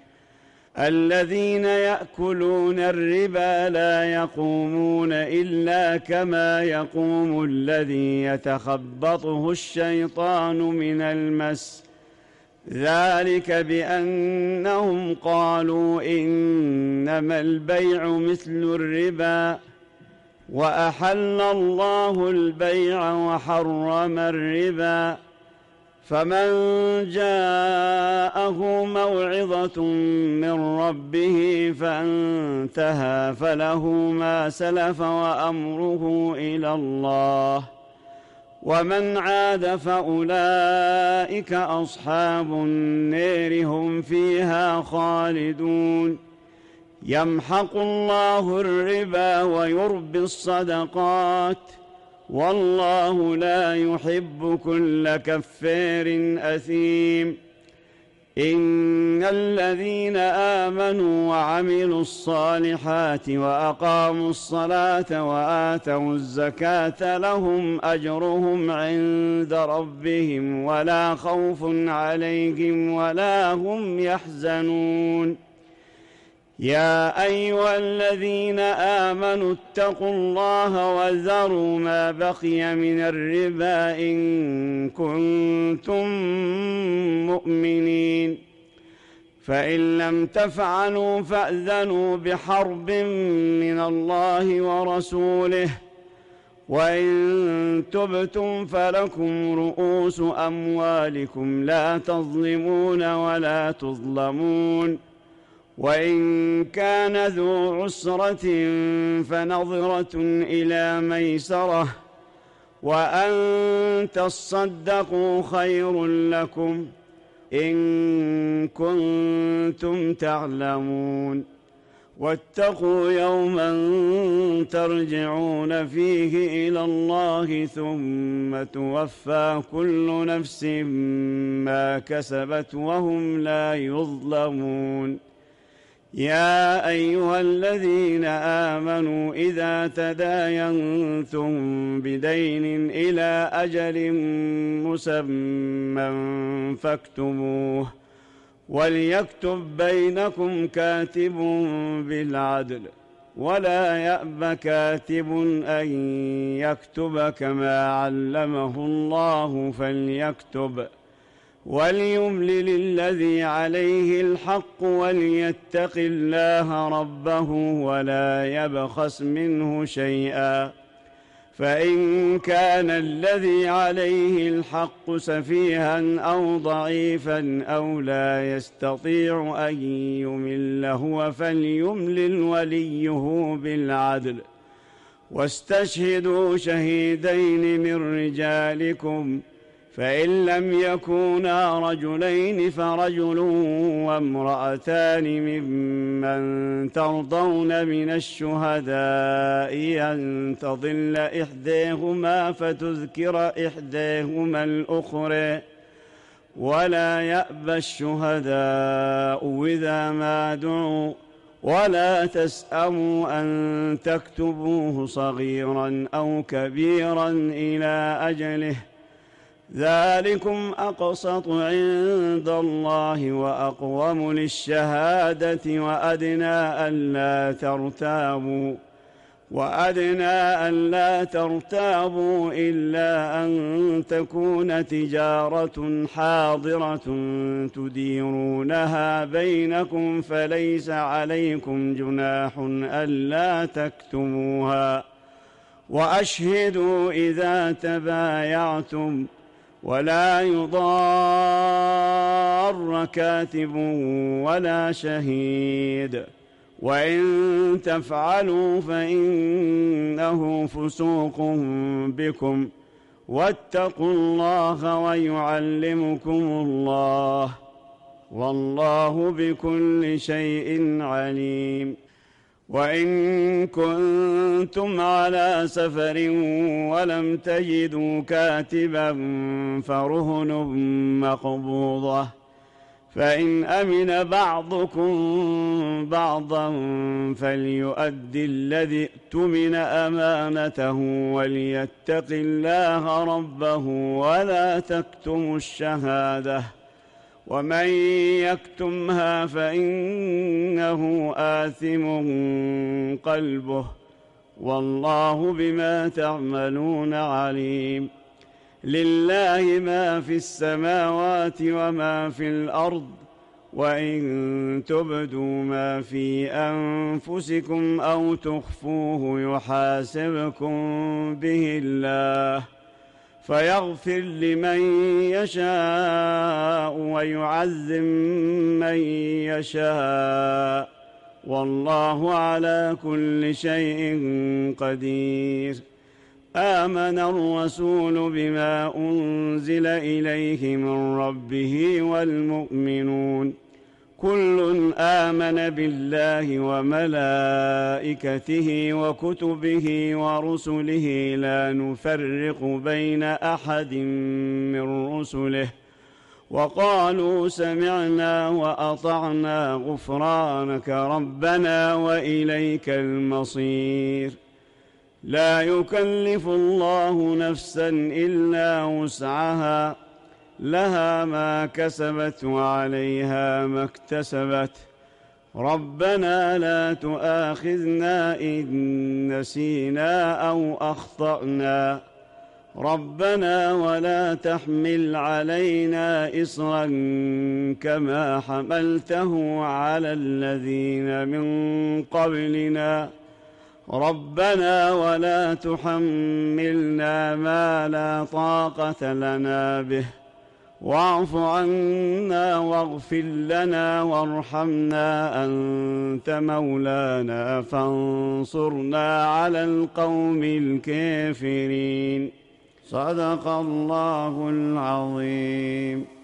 Speaker 1: الذين يأكلون الربا لا يقومون إلا كما يقوم الذي يتخبطه الشيطان من المس ذلك بأنهم قالوا إنما البيع مثل الربا وأحل الله البيع وحرم الربا فمن جاءه موعظة من ربه فانتهى فله ما سلف وأمره إلى الله ومن عاد فأولئك أصحاب النار هم فيها خالدون يمحق الله الربا ويربي الصدقات والله لا يحب كل كفار أثيم إن الذين آمنوا وعملوا الصالحات وأقاموا الصلاة وآتوا الزكاة لهم أجرهم عند ربهم ولا خوف عليهم ولا هم يحزنون يا أيها الذين آمنوا اتقوا الله وذروا ما بقي من الربا إن كنتم مؤمنين فإن لم تفعلوا فأذنوا بحرب من الله ورسوله وإن تبتم فلكم رؤوس أموالكم لا تظلمون ولا تظلمون وإن كان ذو عسرة فنظرة إلى ميسرة وأن تصدقوا خير لكم إن كنتم تعلمون واتقوا يوما ترجعون فيه إلى الله ثم توفى كل نفس ما كسبت وهم لا يظلمون يا أيها الذين آمنوا إذا تداينتم بدين إلى أجل مسمى فاكتبوه وليكتب بينكم كاتب بالعدل ولا يأب كاتب أن يكتب كما علمه الله فليكتب وليملل الذي عليه الحق وليتق الله ربه ولا يبخس منه شيئا فإن كان الذي عليه الحق سفيها أو ضعيفا أو لا يستطيع أن يمل هو فليملل وليه بالعدل واستشهدوا شهيدين من رجالكم فإن لم يكونا رجلين فرجل وامرأتان ممن ترضون من الشهداء أن تضل إحداهما فتذكر إحداهما الأخرى ولا يأبى الشهداء إذا ما دعوا ولا تسأموا أن تكتبوه صغيرا أو كبيرا إلى أجله ذلكم أقسط عند الله وأقوم للشهادة وأدنى ألا ترتابوا إلا أن تكون تجارة حاضرة تديرونها بينكم فليس عليكم جناح ألا تكتموها وأشهدوا إذا تبايعتم ولا يضار كاتب ولا شهيد وإن تفعلوا فإنه فسوق بكم، واتقوا الله ويعلمكم الله، والله بكل شيء عليم. وإن كنتم على سفر ولم تجدوا كاتبا فرهن مقبوضة، فإن أمن بعضكم بعضا فليؤد الذي اؤتمن أمانته وليتق الله ربه ولا تكتموا الشهادة، ومن يكتمها فإنه آثم قلبه، والله بما تعملون عليم. لله ما في السماوات وما في الأرض، وإن تبدوا ما في أنفسكم أو تخفوه يحاسبكم به الله، فيغفر لمن يشاء ويعذب من يشاء، والله على كل شيء قدير. آمن الرسول بما أنزل إليه من ربه والمؤمنون كل آمن بالله وملائكته وكتبه ورسله لا نفرق بين أحد من رسله، وقالوا سمعنا وأطعنا غفرانك ربنا وإليك المصير. لا يكلف الله نفسا إلا وسعها، لها ما كسبت وعليها ما اكتسبت، ربنا لا تؤاخذنا إن نسينا أو أخطأنا، ربنا ولا تحمل علينا إصرا كما حملته على الذين من قبلنا، ربنا ولا تحملنا ما لا طاقة لنا به، واعف عنا واغفر لنا وارحمنا أنت مولانا فانصرنا على القوم الكافرين. صدق الله العظيم.